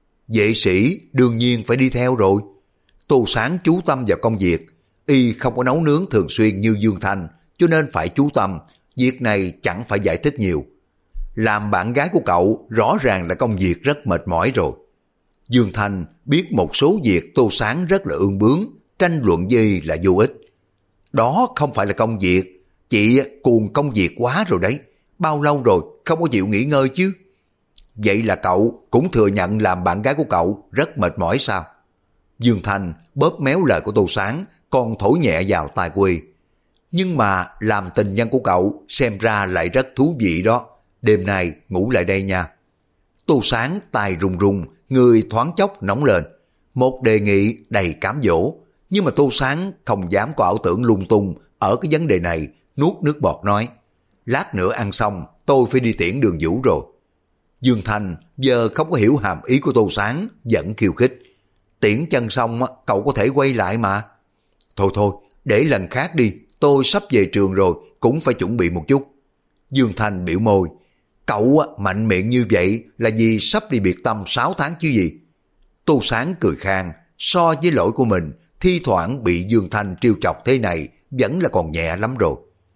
Vệ sĩ đương nhiên phải đi theo rồi. Tô Sáng chú tâm vào công việc, y không có nấu nướng thường xuyên như Dương Thanh, cho nên phải chú tâm, việc này chẳng phải giải thích nhiều. Làm bạn gái của cậu rõ ràng là công việc rất mệt mỏi rồi. Dương Thanh biết một số việc Tô Sáng rất là ương bướng, tranh luận với là vô ích. Đó không phải là công việc, chị cuồng công việc quá rồi đấy. Bao lâu rồi không có chịu nghỉ ngơi chứ? Vậy là cậu cũng thừa nhận làm bạn gái của cậu rất mệt mỏi sao? Dương Thanh bóp méo lời của Tô Sáng, còn thổi nhẹ vào tai Quy. Nhưng mà làm tình nhân của cậu xem ra lại rất thú vị đó. Đêm nay ngủ lại đây nha. Tô Sáng tai run run, người thoáng chốc nóng lên. Một đề nghị đầy cám dỗ, nhưng mà Tô Sáng không dám có ảo tưởng lung tung ở cái vấn đề này, nuốt nước bọt nói. lát nữa ăn xong tôi phải đi tiễn Đường Vũ rồi. Dương Thanh giờ không có hiểu hàm ý của Tô Sáng, vẫn khiêu khích. Tiễn chân xong cậu có thể quay lại mà. Thôi thôi, để lần khác đi, tôi sắp về trường rồi, cũng phải chuẩn bị một chút. Dương Thanh biểu môi, cậu mạnh miệng như vậy là vì sắp đi biệt tâm 6 tháng chứ gì. Tô Sáng cười khang, so với lỗi của mình, thi thoảng bị Dương Thanh trêu chọc thế này vẫn là còn nhẹ lắm rồi.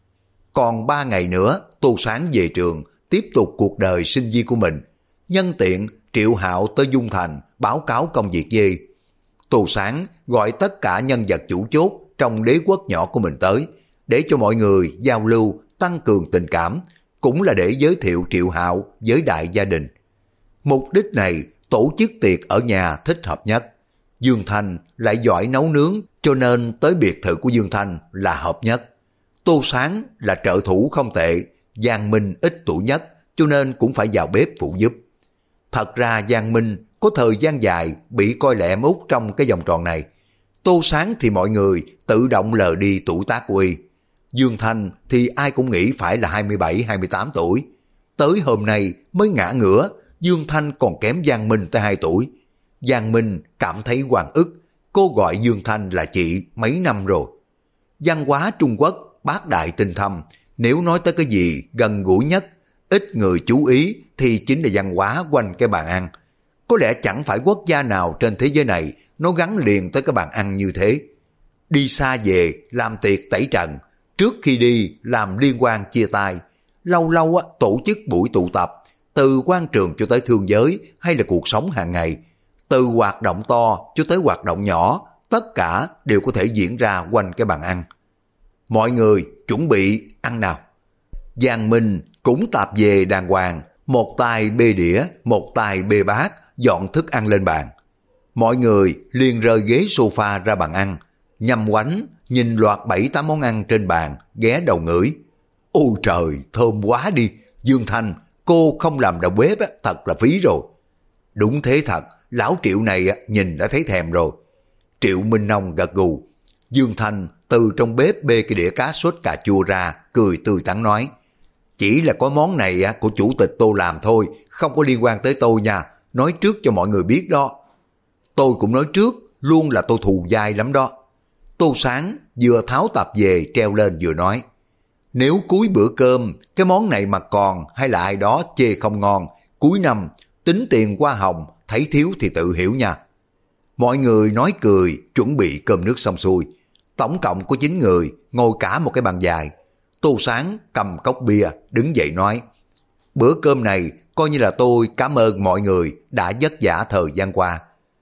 Còn 3 ngày nữa, Tô Sáng về trường, tiếp tục cuộc đời sinh viên của mình. Nhân tiện, Triệu Hạo tới Dung Thành báo cáo công việc về. Tô Sáng gọi tất cả nhân vật chủ chốt trong đế quốc nhỏ của mình tới, để cho mọi người giao lưu, tăng cường tình cảm, cũng là để giới thiệu Triệu Hạo với đại gia đình. Mục đích này tổ chức tiệc ở nhà thích hợp nhất. Dương Thanh lại giỏi nấu nướng, cho nên tới biệt thự của Dương Thanh là hợp nhất. Tô Sáng là trợ thủ không tệ, Giang Minh ít tuổi nhất, cho nên cũng phải vào bếp phụ giúp. Thật ra Giang Minh có thời gian dài bị coi lẻ út trong cái vòng tròn này. Tô Sáng thì mọi người tự động lờ đi tuổi tác của y. Dương Thanh thì ai cũng nghĩ phải là 27-28 tuổi. Tới hôm nay mới ngã ngửa, Dương Thanh còn kém Giang Minh tới 2 tuổi. Giang Minh cảm thấy oan ức, cô gọi Dương Thanh là chị mấy năm rồi. Văn hóa Trung Quốc bác đại tinh thâm, nếu nói tới cái gì gần gũi nhất, ít người chú ý thì chính là văn hóa quanh cái bàn ăn. Có lẽ chẳng phải quốc gia nào trên thế giới này nó gắn liền tới cái bàn ăn như thế. Đi xa về làm tiệc tẩy trần, trước khi đi làm liên quan chia tay, lâu lâu tổ chức buổi tụ tập, từ quan trường cho tới thương giới hay là cuộc sống hàng ngày, từ hoạt động to cho tới hoạt động nhỏ, tất cả đều có thể diễn ra quanh cái bàn ăn. Mọi người chuẩn bị ăn nào. Giang Minh cũng tạp về đàng hoàng, một tay bê đĩa, một tay bê bát, dọn thức ăn lên bàn. Mọi người liền rời ghế sofa ra bàn ăn, nhằm quánh, nhìn loạt 7-8 món ăn trên bàn, ghé đầu ngửi. Ôi trời, thơm quá đi, Dương Thanh, cô không làm đầu bếp thật là phí rồi. Đúng thế thật, lão Triệu này nhìn đã thấy thèm rồi. Triệu Minh Nông gật gù. Dương Thanh từ trong bếp bê cái đĩa cá sốt cà chua ra, cười tươi tắn nói, chỉ là có món này của chủ tịch Tô làm thôi, không có liên quan tới tôi nha, nói trước cho mọi người biết đó. Tôi cũng nói trước, luôn là tôi thù dai lắm đó. Tô Sáng vừa tháo tạp về treo lên vừa nói, nếu cuối bữa cơm cái món này mà còn hay là ai đó chê không ngon, cuối năm tính tiền hoa hồng, thấy thiếu thì tự hiểu nha. Mọi người nói cười, chuẩn bị cơm nước xong xuôi. Tổng cộng có 9 người, ngồi cả một cái bàn dài. Tô Sáng cầm cốc bia, đứng dậy nói, bữa cơm này coi như là tôi cảm ơn mọi người đã vất vả thời gian qua.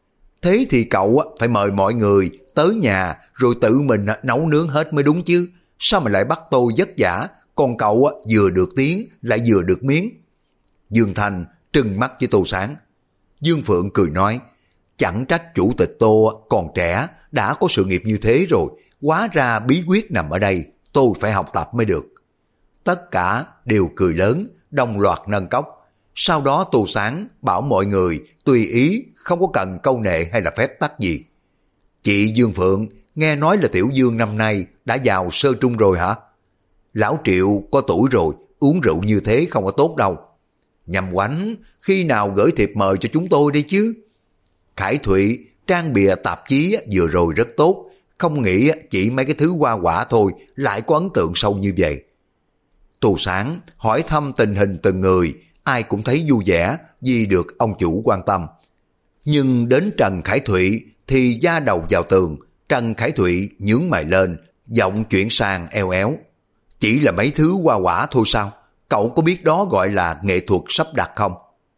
Thế thì cậu phải mời mọi người tới nhà rồi tự mình nấu nướng hết mới đúng chứ. Sao mà lại bắt tôi vất vả, còn cậu vừa được tiếng lại vừa được miếng. Dương Thanh trừng mắt với Tô Sáng. Dương Phượng cười nói, chẳng trách chủ tịch Tô còn trẻ đã có sự nghiệp như thế rồi, hóa ra bí quyết nằm ở đây, tôi phải học tập mới được. Tất cả đều cười lớn, đồng loạt nâng cốc. Sau đó Tô Sáng bảo mọi người tùy ý, không có cần câu nệ hay là phép tắc gì. Chị Dương Phượng, nghe nói là Tiểu Dương năm nay đã vào sơ trung rồi hả? Lão Triệu có tuổi rồi, uống rượu như thế không có tốt đâu. Nhằm quánh, khi nào gửi thiệp mời cho chúng tôi đi chứ? Khải Thụy trang bìa tạp chí vừa rồi rất tốt, không nghĩ chỉ mấy cái thứ hoa quả thôi lại có ấn tượng sâu như vậy. Tô Sáng hỏi thăm tình hình từng người, ai cũng thấy vui vẻ vì được ông chủ quan tâm. Nhưng đến Trần Khải Thụy thì da đầu vào tường. Trần Khải Thụy nhướng mày lên, giọng chuyển sang eo éo. Chỉ là mấy thứ hoa quả thôi sao? Cậu có biết đó gọi là nghệ thuật sắp đặt không?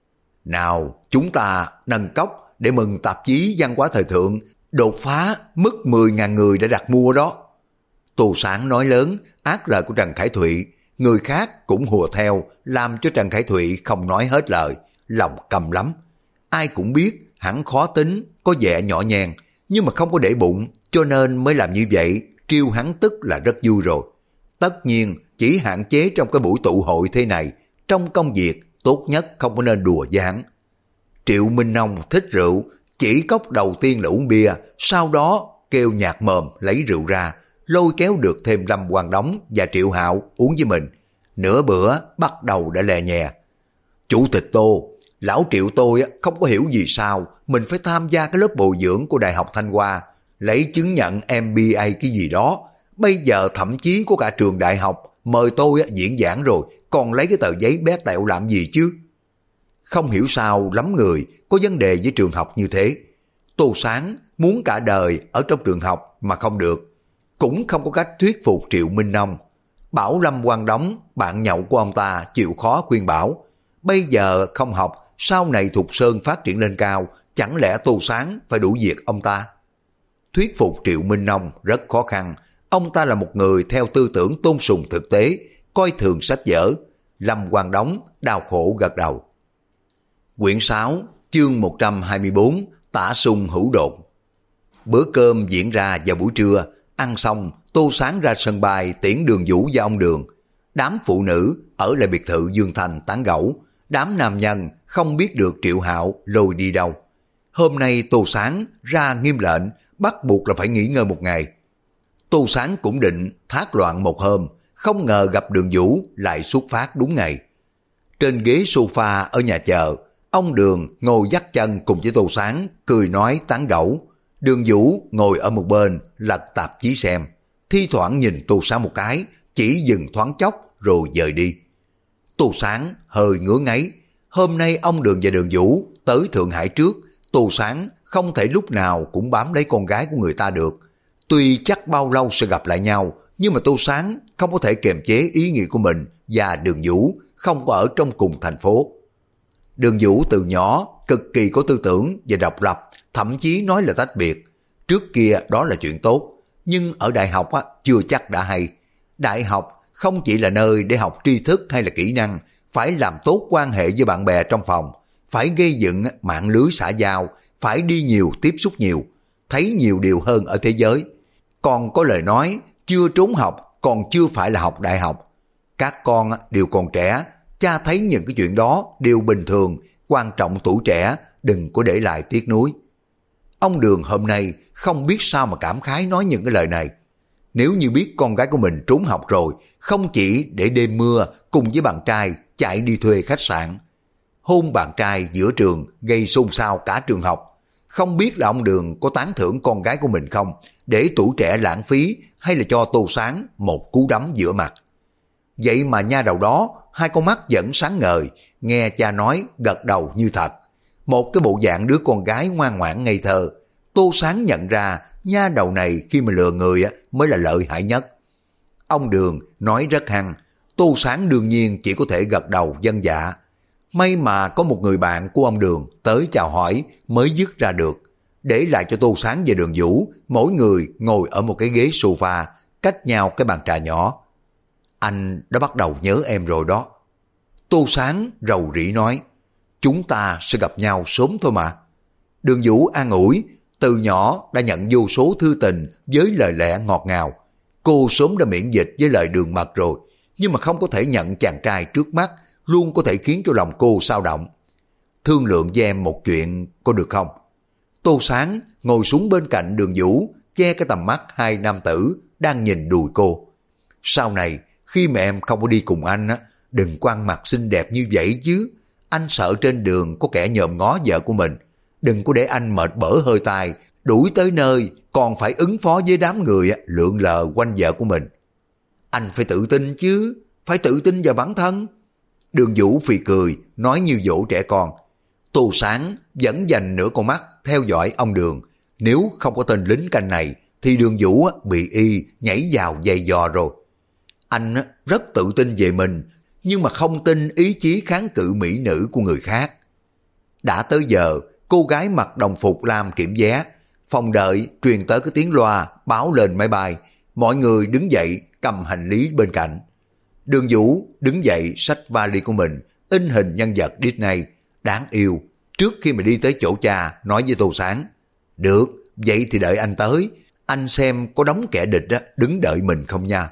Nào, chúng ta nâng cốc để mừng tạp chí văn hóa thời thượng đột phá mức 10.000 người đã đặt mua đó. Tô Sáng nói lớn, ác lời của Trần Khải Thụy. Người khác cũng hùa theo, làm cho Trần Khải Thụy không nói hết lời, lòng căm lắm. Ai cũng biết hắn khó tính, có vẻ nhỏ nhàng, nhưng mà không có để bụng, cho nên mới làm như vậy, triêu hắn tức là rất vui rồi. Tất nhiên, chỉ hạn chế trong cái buổi tụ hội thế này, trong công việc, tốt nhất không có nên đùa với hắn. Triệu Minh Nông thích rượu, chỉ cốc đầu tiên là uống bia, sau đó kêu nhạt mồm lấy rượu ra, lôi kéo được thêm Lâm Quang Đống và Triệu Hạo uống với mình. nửa bữa bắt đầu đã lè nhè. Chủ tịch Tô, lão Triệu tôi không có hiểu gì sao mình phải tham gia cái lớp bồi dưỡng của Đại học Thanh Hoa, lấy chứng nhận MBA cái gì đó. Bây giờ thậm chí có cả trường đại học mời tôi diễn giảng rồi, còn lấy cái tờ giấy bé tẹo làm gì chứ? Không hiểu sao lắm người có vấn đề với trường học như thế. Tô Sáng muốn cả đời ở trong trường học mà không được, cũng không có cách thuyết phục Triệu Minh Nông. Bảo Lâm Quang Đống, bạn nhậu của ông ta, chịu khó khuyên bảo. Bây giờ không học, sau này Thục Sơn phát triển lên cao, chẳng lẽ Tô Sáng phải đuổi việc ông ta? Thuyết phục Triệu Minh Nông rất khó khăn. Ông ta là một người theo tư tưởng tôn sùng thực tế, coi thường sách vở. Lâm Quang Đống đau khổ gật đầu. Quyển 6, chương 124, Tả Sung Hữu Đột. Bữa cơm diễn ra vào buổi trưa, ăn xong Tô Sáng ra sân bay tiễn Đường Vũ và ông Đường. Đám phụ nữ ở lại biệt thự Dương Thành tán gẫu, đám nam nhân không biết được Triệu Hạo lôi đi đâu. Hôm nay Tô Sáng ra nghiêm lệnh bắt buộc là phải nghỉ ngơi một ngày. Tô Sáng cũng định thác loạn một hôm, không ngờ gặp Đường Vũ lại xuất phát đúng ngày. Trên ghế sofa ở nhà chờ, ông Đường ngồi dắt chân cùng với Tô Sáng cười nói tán gẫu. Đường Vũ ngồi ở một bên lật tạp chí xem, thi thoảng nhìn Tô Sáng một cái, chỉ dừng thoáng chốc rồi dời đi. Tô Sáng hơi ngứa ngáy, hôm nay ông Đường và Đường Vũ tới Thượng Hải trước, Tô Sáng không thể lúc nào cũng bám lấy con gái của người ta được. Tuy chắc bao lâu sẽ gặp lại nhau, nhưng mà Tô Sáng không có thể kiềm chế ý nghĩ của mình và Đường Vũ không có ở trong cùng thành phố. Đường Vũ từ nhỏ cực kỳ có tư tưởng và độc lập, thậm chí nói là tách biệt. Trước kia đó là chuyện tốt, nhưng ở đại học chưa chắc đã hay. Đại học không chỉ là nơi để học tri thức hay là kỹ năng, phải làm tốt quan hệ với bạn bè trong phòng, phải gây dựng mạng lưới xã giao, phải đi nhiều tiếp xúc nhiều, thấy nhiều điều hơn ở thế giới. Còn có lời nói, chưa trốn học còn chưa phải là học đại học. Các con đều còn trẻ, cha thấy những cái chuyện đó đều bình thường, quan trọng tuổi trẻ, đừng có để lại tiếc nuối. Ông Đường hôm nay không biết sao mà cảm khái nói những cái lời này. Nếu như biết con gái của mình trốn học rồi, không chỉ để đêm mưa cùng với bạn trai chạy đi thuê khách sạn, hôn bạn trai giữa trường gây xôn xao cả trường học. Không biết là ông Đường có tán thưởng con gái của mình không, để tuổi trẻ lãng phí hay là cho Tô Sáng một cú đấm giữa mặt. Vậy mà nha đầu đó, hai con mắt vẫn sáng ngời, nghe cha nói gật đầu như thật. Một cái bộ dạng đứa con gái ngoan ngoãn ngây thơ. Tô Sáng nhận ra nha đầu này khi mà lừa người mới là lợi hại nhất. Ông Đường nói rất hăng, Tô Sáng đương nhiên chỉ có thể gật đầu vâng dạ. May mà có một người bạn của ông Đường tới chào hỏi mới dứt ra được, để lại cho Tô Sáng và Đường Vũ mỗi người ngồi ở một cái ghế sofa cách nhau cái bàn trà nhỏ. Anh đã bắt đầu nhớ em rồi đó. Tô Sáng rầu rĩ nói, chúng ta sẽ gặp nhau sớm thôi mà. Đường Vũ an ủi, từ nhỏ đã nhận vô số thư tình với lời lẽ ngọt ngào. Cô sớm đã miễn dịch với lời đường mật rồi, nhưng mà không có thể nhận chàng trai trước mắt luôn có thể khiến cho lòng cô xao động. Thương lượng với em một chuyện có được không? Tô Sáng ngồi xuống bên cạnh Đường Vũ, che cái tầm mắt hai nam tử đang nhìn đùi cô. Sau này khi mà em không có đi cùng anh đừng có ăn mặc xinh đẹp như vậy chứ. Anh sợ trên đường có kẻ nhòm ngó vợ của mình. Đừng có để anh mệt bở hơi tai, đuổi tới nơi còn phải ứng phó với đám người lượn lờ quanh vợ của mình. Anh phải tự tin chứ, phải tự tin vào bản thân. Đường Vũ phì cười, nói như dỗ trẻ con. Tô Sáng vẫn dành nửa con mắt theo dõi ông Đường. Nếu không có tên lính canh này thì Đường Vũ bị y nhảy vào giày dò rồi. Anh rất tự tin về mình, nhưng mà không tin ý chí kháng cự mỹ nữ của người khác. Đã tới giờ, cô gái mặc đồng phục lam kiểm vé. Phòng đợi truyền tới cái tiếng loa báo lên máy bay. Mọi người đứng dậy cầm hành lý bên cạnh. Đường Vũ đứng dậy xách vali của mình, in hình nhân vật Disney đáng yêu. Trước khi mà đi tới chỗ cha, nói với Tô Sáng, được, vậy thì đợi anh tới, anh xem có đống kẻ địch đứng đợi mình không nha.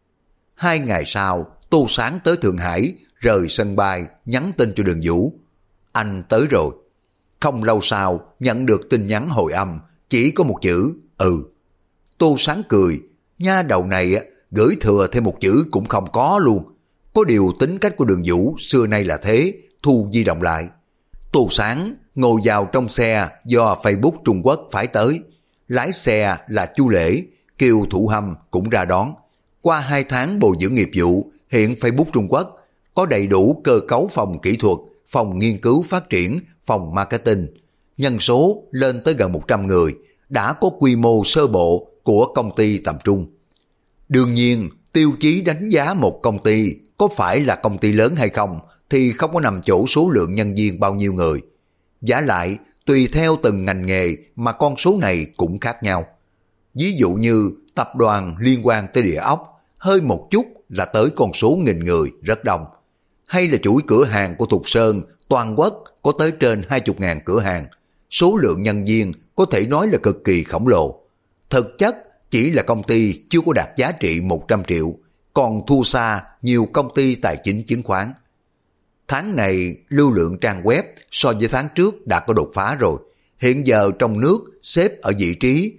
2 ngày sau, Tô Sáng tới Thượng Hải, rời sân bay, nhắn tin cho Đường Vũ. Anh tới rồi. Không lâu sau, nhận được tin nhắn hồi âm, chỉ có một chữ, ừ. Tô Sáng cười, nha đầu này gửi thừa thêm một chữ cũng không có luôn. Có điều tính cách của Đường Vũ xưa nay là thế, thu di động lại. Tô Sáng ngồi vào trong xe do Facebook Trung Quốc phái tới. Lái xe là Chu Lễ, Kiều Thụ Hâm cũng ra đón. Qua 2 tháng bồi dưỡng nghiệp vụ, hiện Facebook Trung Quốc có đầy đủ cơ cấu phòng kỹ thuật, phòng nghiên cứu phát triển, phòng marketing. Nhân số lên tới gần 100 người, đã có quy mô sơ bộ của công ty tầm trung. Đương nhiên, tiêu chí đánh giá một công ty có phải là công ty lớn hay không thì không có nằm chỗ số lượng nhân viên bao nhiêu người. Vả lại, tùy theo từng ngành nghề mà con số này cũng khác nhau. Ví dụ như tập đoàn liên quan tới địa ốc, hơi một chút là tới con số nghìn người, rất đông. Hay là chuỗi cửa hàng của Thục Sơn, toàn quốc có tới trên 20.000 cửa hàng. Số lượng nhân viên có thể nói là cực kỳ khổng lồ. Thực chất chỉ là công ty chưa có đạt giá trị 100 triệu, còn thua xa nhiều công ty tài chính chứng khoán. Tháng này lưu lượng trang web so với tháng trước đã có đột phá rồi. Hiện giờ trong nước xếp ở vị trí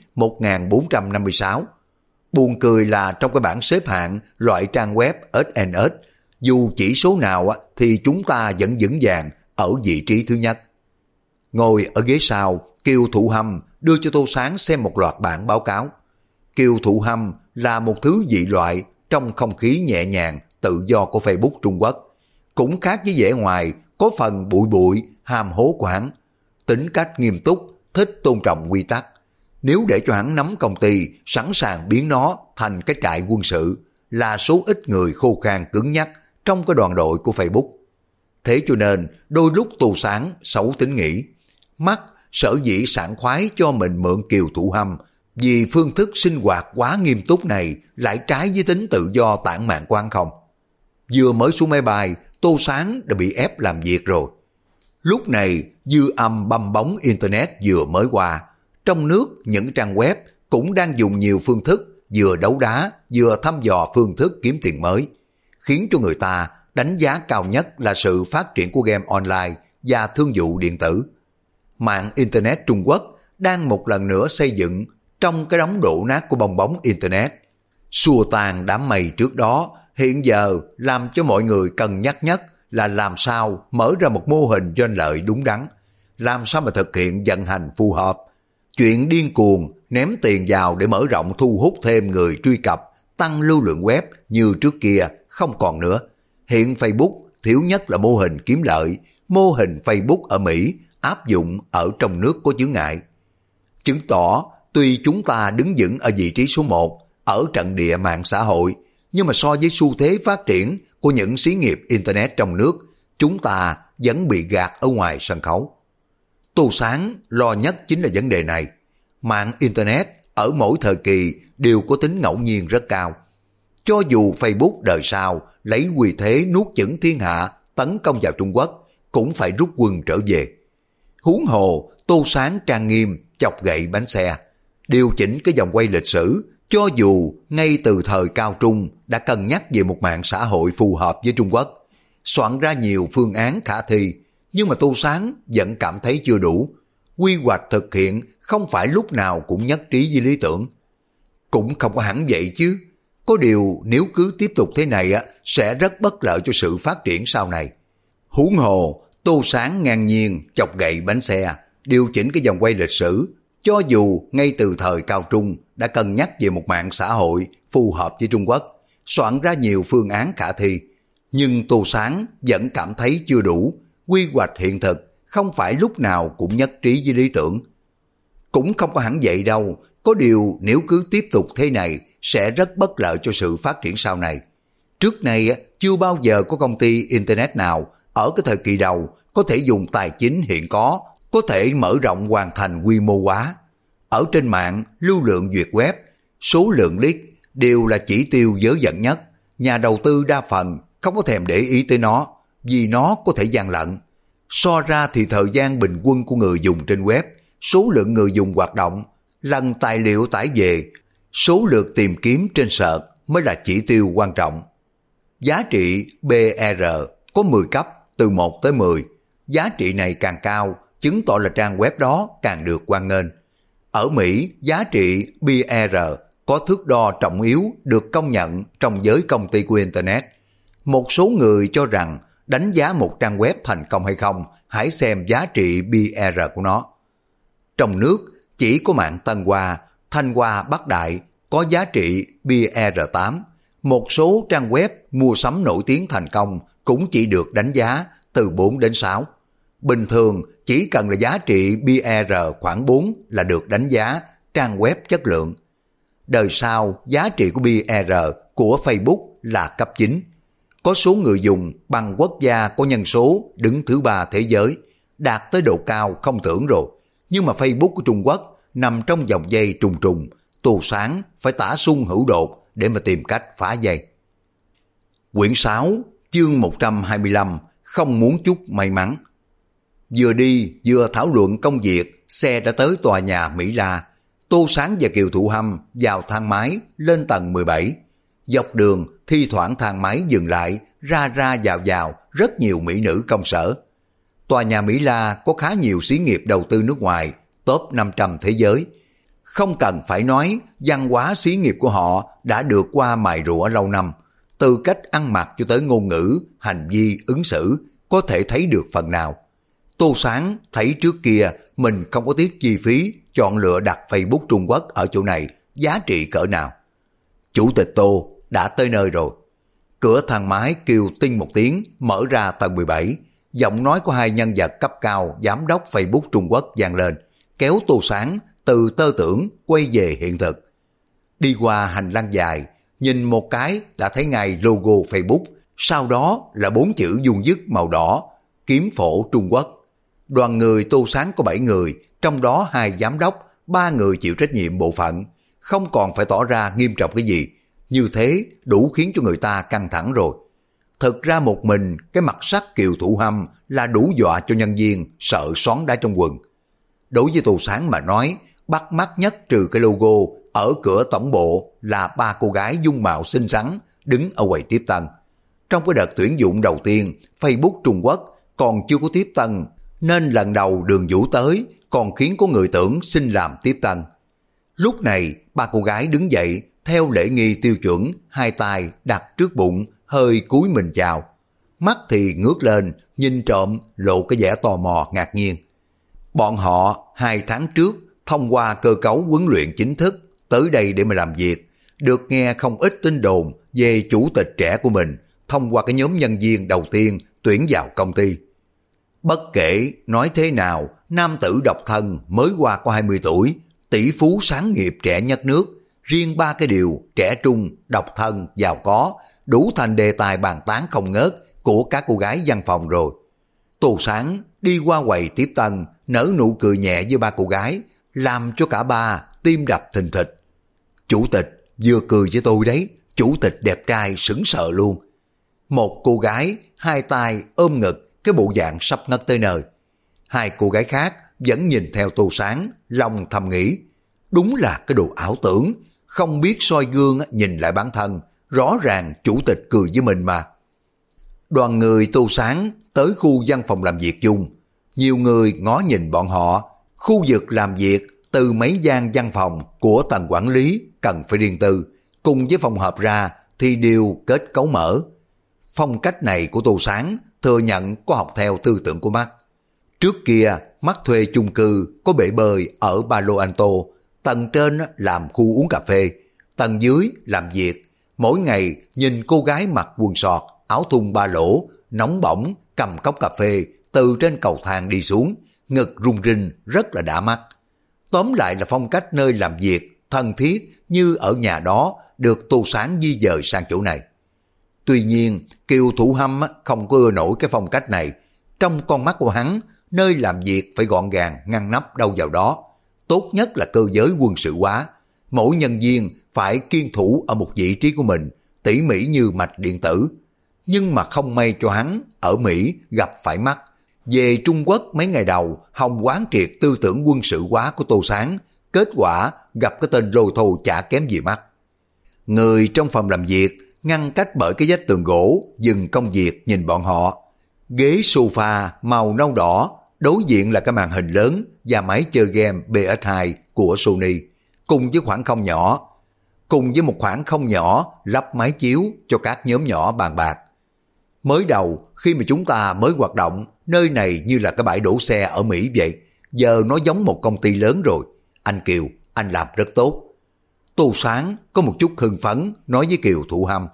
1456. Buồn cười là trong cái bảng xếp hạng loại trang web SNS, dù chỉ số nào thì chúng ta vẫn vững vàng ở vị trí thứ nhất. Ngồi ở ghế sau, Kiều Thụ Hâm đưa cho Tô Sáng xem một loạt bản báo cáo. Kiều Thụ Hâm là một thứ dị loại trong không khí nhẹ nhàng, tự do của Facebook Trung Quốc. Cũng khác với vẻ ngoài, có phần bụi bụi, hàm hố của hắn. Tính cách nghiêm túc, thích tôn trọng quy tắc. Nếu để cho hắn nắm công ty, sẵn sàng biến nó thành cái trại quân sự, là số ít người khô khan cứng nhắc trong cái đoàn đội của Facebook. Thế cho nên, đôi lúc Tô Sáng xấu tính nghĩ, mắt sở dĩ sảng khoái cho mình mượn Kiều Thụ Hâm, vì phương thức sinh hoạt quá nghiêm túc này lại trái với tính tự do tản mạn của hắn không. Vừa mới xuống máy bay, Tô Sáng đã bị ép làm việc rồi. Lúc này dư âm bong bóng Internet vừa mới qua. Trong nước những trang web cũng đang dùng nhiều phương thức vừa đấu đá vừa thăm dò phương thức kiếm tiền mới, khiến cho người ta đánh giá cao nhất là sự phát triển của game online và thương vụ điện tử. Mạng Internet Trung Quốc đang một lần nữa xây dựng trong cái đống đổ nát của bong bóng Internet. Xua tan đám mây trước đó, hiện giờ làm cho mọi người cân nhắc nhất là làm sao mở ra một mô hình doanh lợi đúng đắn, làm sao mà thực hiện vận hành phù hợp. Chuyện điên cuồng ném tiền vào để mở rộng thu hút thêm người truy cập, tăng lưu lượng web như trước kia không còn nữa. Hiện Facebook thiếu nhất là mô hình kiếm lợi, mô hình Facebook ở Mỹ áp dụng ở trong nước có chướng ngại. Chứng tỏ tuy chúng ta đứng vững ở vị trí số 1 ở trận địa mạng xã hội, nhưng mà so với xu thế phát triển của những xí nghiệp Internet trong nước, chúng ta vẫn bị gạt ở ngoài sân khấu. Tô Sáng lo nhất chính là vấn đề này. Mạng Internet ở mỗi thời kỳ đều có tính ngẫu nhiên rất cao. Cho dù Facebook đời sau lấy quyền thế nuốt chửng thiên hạ tấn công vào Trung Quốc, cũng phải rút quân trở về. Huống hồ, Tô Sáng trang nghiêm chọc gậy bánh xe, điều chỉnh cái vòng quay lịch sử. Cho dù ngay từ thời cao trung đã cân nhắc về một mạng xã hội phù hợp với Trung Quốc, soạn ra nhiều phương án khả thi, nhưng mà Tô Sáng vẫn cảm thấy chưa đủ. Quy hoạch thực hiện không phải lúc nào cũng nhất trí với lý tưởng. Cũng không có hẳn vậy chứ. Có điều nếu cứ tiếp tục thế này sẽ rất bất lợi cho sự phát triển sau này. Huống hồ, Tô Sáng ngang nhiên chọc gậy bánh xe, điều chỉnh cái vòng quay lịch sử. Cho dù ngay từ thời cao trung đã cân nhắc về một mạng xã hội phù hợp với Trung Quốc, soạn ra nhiều phương án khả thi, nhưng Tô Sáng vẫn cảm thấy chưa đủ. Quy hoạch hiện thực không phải lúc nào cũng nhất trí với lý tưởng. Cũng không có hẳn vậy đâu, có điều nếu cứ tiếp tục thế này sẽ rất bất lợi cho sự phát triển sau này. Trước này chưa bao giờ có công ty Internet nào ở cái thời kỳ đầu có thể dùng tài chính hiện có thể mở rộng hoàn thành quy mô hóa. Ở trên mạng, lưu lượng duyệt web, số lượng click đều là chỉ tiêu dớ dẫn nhất. Nhà đầu tư đa phần không có thèm để ý tới nó, vì nó có thể gian lận. So ra thì thời gian bình quân của người dùng trên web, số lượng người dùng hoạt động, lần tài liệu tải về, số lượt tìm kiếm trên search mới là chỉ tiêu quan trọng. Giá trị BR có 10 cấp, từ 1 tới 10. Giá trị này càng cao, chứng tỏ là trang web đó càng được hoan nghênh. Ở Mỹ, giá trị BR có thước đo trọng yếu được công nhận trong giới công ty của Internet. Một số người cho rằng đánh giá một trang web thành công hay không, hãy xem giá trị PR của nó. Trong nước, chỉ có mạng Tân Hoa, Thanh Hoa Bắc Đại có giá trị PR 8. Một số trang web mua sắm nổi tiếng thành công cũng chỉ được đánh giá từ 4 đến 6. Bình thường chỉ cần là giá trị PR khoảng 4 là được đánh giá trang web chất lượng. Đời sau, giá trị của PR của Facebook là cấp 9. Có số người dùng bằng quốc gia có nhân số đứng thứ 3 thế giới, đạt tới độ cao không tưởng rồi. Nhưng mà Facebook của Trung Quốc nằm trong dòng dây trùng trùng, Tô Sáng phải tả sung hữu đột để mà tìm cách phá dây. Quyển 6, chương 125, không muốn chút may mắn. Vừa đi vừa thảo luận công việc, xe đã tới tòa nhà Mỹ La. Tô Sáng và Kiều Thụ Hâm vào thang máy lên tầng 17. Dọc đường thi thoảng thang máy dừng lại, ra ra vào rất nhiều mỹ nữ công sở. Tòa nhà Mỹ La có khá nhiều xí nghiệp đầu tư nước ngoài, top 500 thế giới. Không cần phải nói, văn hóa xí nghiệp của họ đã được qua mài rũa lâu năm. Từ cách ăn mặc cho tới ngôn ngữ, hành vi, ứng xử, có thể thấy được phần nào. Tô Sáng thấy trước kia mình không có tiếc chi phí chọn lựa đặt Facebook Trung Quốc ở chỗ này giá trị cỡ nào. Chủ tịch Tô đã tới nơi rồi. Cửa thang máy kêu tinh một tiếng, mở ra tầng 17. Giọng nói của hai nhân vật cấp cao giám đốc Facebook Trung Quốc vang lên, kéo Tô Sáng từ tơ tưởng quay về hiện thực. Đi qua hành lang dài, nhìn một cái đã thấy ngay logo Facebook, sau đó là 4 chữ vuông vức màu đỏ, kiếm phổ Trung Quốc. Đoàn người Tô Sáng có 7 người, trong đó 2 giám đốc, 3 người chịu trách nhiệm bộ phận, không còn phải tỏ ra nghiêm trọng cái gì. Như thế đủ khiến cho người ta căng thẳng rồi. Thực ra một mình cái mặt sắc Kiều Thụ Hâm là đủ dọa cho nhân viên sợ xoắn đá trong quần. Đối với Tô Sáng mà nói, bắt mắt nhất trừ cái logo ở cửa tổng bộ là 3 cô gái dung mạo xinh xắn đứng ở quầy tiếp tân. Trong cái đợt tuyển dụng đầu tiên, Facebook Trung Quốc còn chưa có tiếp tân, nên lần đầu Đường Vũ tới còn khiến có người tưởng xin làm tiếp tân. Lúc này 3 cô gái đứng dậy theo lễ nghi tiêu chuẩn, hai tay đặt trước bụng, hơi cúi mình chào. Mắt thì ngước lên, nhìn trộm, lộ cái vẻ tò mò ngạc nhiên. Bọn họ 2 tháng trước thông qua cơ cấu huấn luyện chính thức tới đây để mà làm việc, được nghe không ít tin đồn về chủ tịch trẻ của mình thông qua cái nhóm nhân viên đầu tiên tuyển vào công ty. Bất kể nói thế nào, nam tử độc thân mới qua có 20 tuổi, tỷ phú sáng nghiệp trẻ nhất nước, riêng 3 cái điều trẻ trung, độc thân, giàu có đủ thành đề tài bàn tán không ngớt của các cô gái văn phòng rồi. Tô Sáng đi qua quầy tiếp tân, nở nụ cười nhẹ với 3 cô gái, làm cho cả ba tim đập thình thịch. Chủ tịch vừa cười với tôi đấy, chủ tịch đẹp trai sững sờ luôn. Một cô gái 2 tay ôm ngực, cái bộ dạng sắp ngất tới nơi. 2 cô gái khác vẫn nhìn theo Tô Sáng, lòng thầm nghĩ, đúng là cái đồ ảo tưởng, không biết soi gương nhìn lại bản thân, rõ ràng chủ tịch cười với mình mà. Đoàn người Tô Sáng tới khu văn phòng làm việc chung, nhiều người ngó nhìn bọn họ. Khu vực làm việc từ mấy gian văn phòng của tầng quản lý cần phải riêng tư, cùng với phòng họp ra thì đều kết cấu mở. Phong cách này của Tô Sáng thừa nhận có học theo tư tưởng của Mark. Trước kia Mark thuê chung cư có bể bơi ở Palo Alto, tầng trên làm khu uống cà phê, tầng dưới làm việc. Mỗi ngày nhìn cô gái mặc quần sọt, áo thun 3 lỗ, nóng bỏng, cầm cốc cà phê từ trên cầu thang đi xuống, ngực rung rinh rất là đã mắt. Tóm lại là phong cách nơi làm việc thân thiết như ở nhà đó, được Tô Sáng di dời sang chỗ này. Tuy nhiên Kiều Thụ Hâm không có ưa nổi cái phong cách này. Trong con mắt của hắn, nơi làm việc phải gọn gàng, ngăn nắp đâu vào đó. Tốt nhất là cơ giới quân sự hóa. Mỗi nhân viên phải kiên thủ ở một vị trí của mình, tỉ mỉ như mạch điện tử. Nhưng mà không may cho hắn, ở Mỹ gặp phải Mark. Về Trung Quốc mấy ngày đầu, Hồng quán triệt tư tưởng quân sự hóa của Tô Sáng, kết quả gặp cái tên lôi thôi chả kém gì Mark. Người trong phòng làm việc ngăn cách bởi cái vách tường gỗ, dừng công việc nhìn bọn họ. Ghế sofa màu nâu đỏ, đối diện là cái màn hình lớn và máy chơi game PS2 của Sony, cùng với khoảng không nhỏ. Cùng với một khoảng không nhỏ lắp máy chiếu cho các nhóm nhỏ bàn bạc. Mới đầu khi mà chúng ta mới hoạt động, nơi này như là cái bãi đổ xe ở Mỹ vậy. Giờ nó giống một công ty lớn rồi. Anh Kiều, anh làm rất tốt. Tô Sáng có một chút hưng phấn nói với Kiều Thụ Hâm.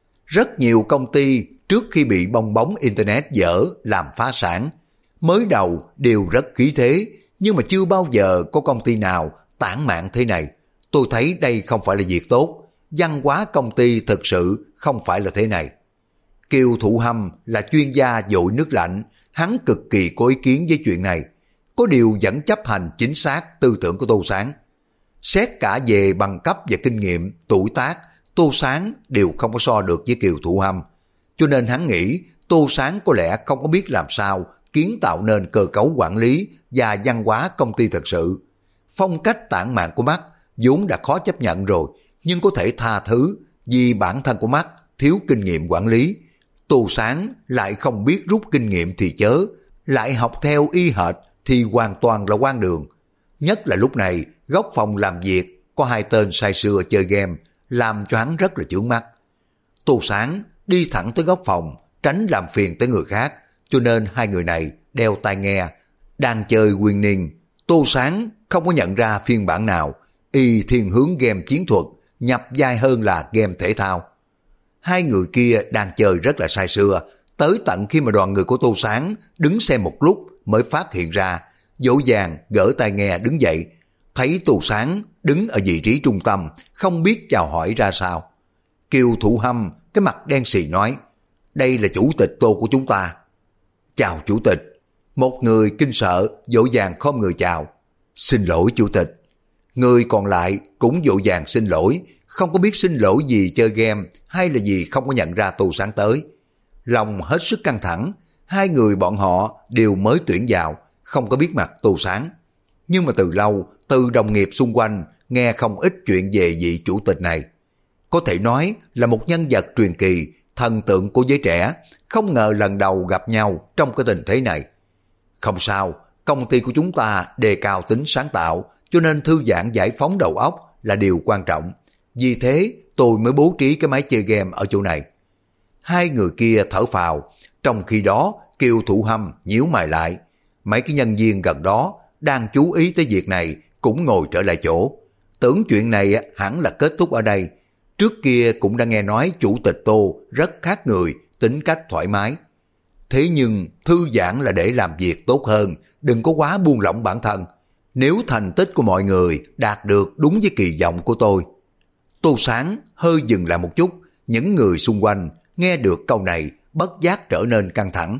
Rất nhiều công ty trước khi bị bong bóng Internet dở làm phá sản, mới đầu đều rất khí thế, nhưng mà chưa bao giờ có công ty nào tản mạn thế này. Tôi thấy đây không phải là việc tốt, văn hóa công ty thực sự không phải là thế này. Kiều Thụ Hâm là chuyên gia dội nước lạnh, hắn cực kỳ có ý kiến với chuyện này. Có điều vẫn chấp hành chính xác tư tưởng của Tô Sáng. Xét cả về bằng cấp và kinh nghiệm, tuổi tác, Tô Sáng đều không có so được với Kiều Thụ Hâm. Cho nên hắn nghĩ Tô Sáng có lẽ không có biết làm sao kiến tạo nên cơ cấu quản lý và văn hóa công ty thật sự. Phong cách tản mạn của Mắt vốn đã khó chấp nhận rồi, nhưng có thể tha thứ vì bản thân của Mắt thiếu kinh nghiệm quản lý. Tô Sáng lại không biết rút kinh nghiệm thì chớ, lại học theo y hệt thì hoàn toàn là hoang đường. Nhất là lúc này góc phòng làm việc có hai tên say sưa chơi game, làm cho hắn rất là chướng mắt. Tô Sáng đi thẳng tới góc phòng, tránh làm phiền tới người khác, cho nên hai người này đeo tai nghe, đang chơi Winning. Tô Sáng không có nhận ra phiên bản nào, y thiên hướng game chiến thuật, nhập vai hơn là game thể thao. Hai người kia đang chơi rất là say sưa, tới tận khi mà đoàn người của Tô Sáng đứng xem một lúc mới phát hiện ra, dỗ dàng gỡ tai nghe đứng dậy, thấy Tô Sáng đứng ở vị trí trung tâm, không biết chào hỏi ra sao. Kiều Thụ Hâm cái mặt đen xì nói, đây là chủ tịch Tô của chúng ta. Chào chủ tịch. Một người kinh sợ dỗ dàng khom người chào. Xin lỗi chủ tịch. Người còn lại cũng dỗ dàng xin lỗi, không có biết xin lỗi gì chơi game hay là gì không có nhận ra Tô Sáng tới. Lòng hết sức căng thẳng, hai người bọn họ đều mới tuyển vào, không có biết mặt Tô Sáng. Nhưng mà từ lâu, từ đồng nghiệp xung quanh nghe không ít chuyện về vị chủ tịch này. Có thể nói là một nhân vật truyền kỳ, thần tượng của giới trẻ, không ngờ lần đầu gặp nhau trong cái tình thế này. Không sao, công ty của chúng ta đề cao tính sáng tạo, cho nên thư giãn giải phóng đầu óc là điều quan trọng. Vì thế tôi mới bố trí cái máy chơi game ở chỗ này. Hai người kia thở phào, trong khi đó Kiều Thụ Hâm nhíu mày lại. Mấy cái nhân viên gần đó đang chú ý tới việc này cũng ngồi trở lại chỗ. Tưởng chuyện này hẳn là kết thúc ở đây. Trước kia cũng đã nghe nói chủ tịch Tô rất khác người, tính cách thoải mái. Thế nhưng thư giãn là để làm việc tốt hơn, đừng có quá buông lỏng bản thân. Nếu thành tích của mọi người đạt được đúng với kỳ vọng của tôi. Tô Sáng hơi dừng lại một chút, những người xung quanh nghe được câu này bất giác trở nên căng thẳng.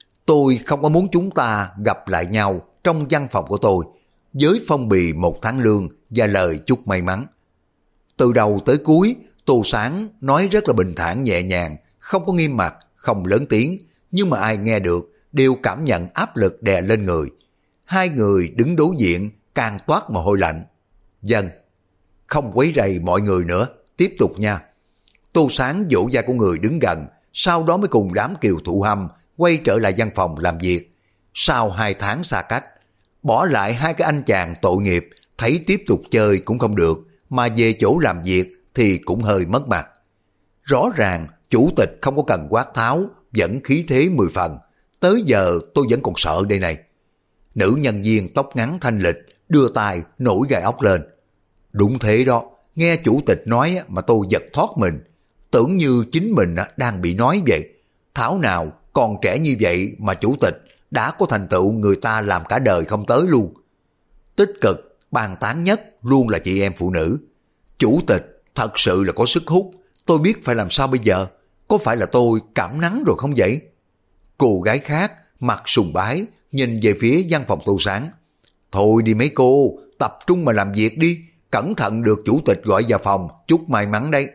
Tôi không có muốn chúng ta gặp lại nhau trong văn phòng của tôi, với phong bì 1 tháng lương và lời chúc may mắn. Từ đầu tới cuối, Tô Sáng nói rất là bình thản nhẹ nhàng, không có nghiêm mặt, không lớn tiếng, nhưng mà ai nghe được đều cảm nhận áp lực đè lên người. Hai người đứng đối diện càng toát mồ hôi lạnh. Dân, không quấy rầy mọi người nữa, tiếp tục nha. Tô Sáng vỗ vai của người đứng gần, sau đó mới cùng đám Kiều Thụ Hâm quay trở lại văn phòng làm việc. Sau 2 tháng xa cách, bỏ lại hai cái anh chàng tội nghiệp, thấy tiếp tục chơi cũng không được, mà về chỗ làm việc thì cũng hơi mất mặt. Rõ ràng chủ tịch không có cần quát tháo, vẫn khí thế 10 phần. Tới giờ tôi vẫn còn sợ đây này. Nữ nhân viên tóc ngắn thanh lịch đưa tay nổi gai ốc lên. Đúng thế đó, nghe chủ tịch nói mà tôi giật thoát mình. Tưởng như chính mình đang bị nói vậy. Thảo nào còn trẻ như vậy mà chủ tịch đã có thành tựu người ta làm cả đời không tới luôn. Tích cực, bàn tán nhất luôn là chị em phụ nữ. Chủ tịch thật sự là có sức hút, tôi biết phải làm sao bây giờ. Có phải là tôi cảm nắng rồi không vậy? Cô gái khác mặt sùng bái nhìn về phía văn phòng Tô Sáng. Thôi đi mấy cô, tập trung mà làm việc đi, cẩn thận được chủ tịch gọi vào phòng, chúc may mắn đấy.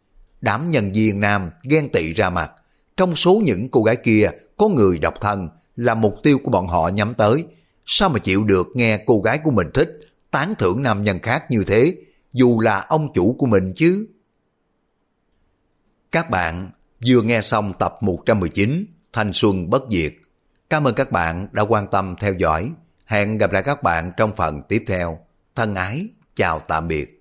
Đám nhân viên nam ghen tị ra mặt. Trong số những cô gái kia có người độc thân là mục tiêu của bọn họ nhắm tới. Sao mà chịu được nghe cô gái của mình thích tán thưởng nam nhân khác như thế, dù là ông chủ của mình chứ. Các bạn vừa nghe xong tập 119 Thanh Xuân Bất Diệt. Cảm ơn các bạn đã quan tâm theo dõi. Hẹn gặp lại các bạn trong phần tiếp theo. Thân ái, chào tạm biệt.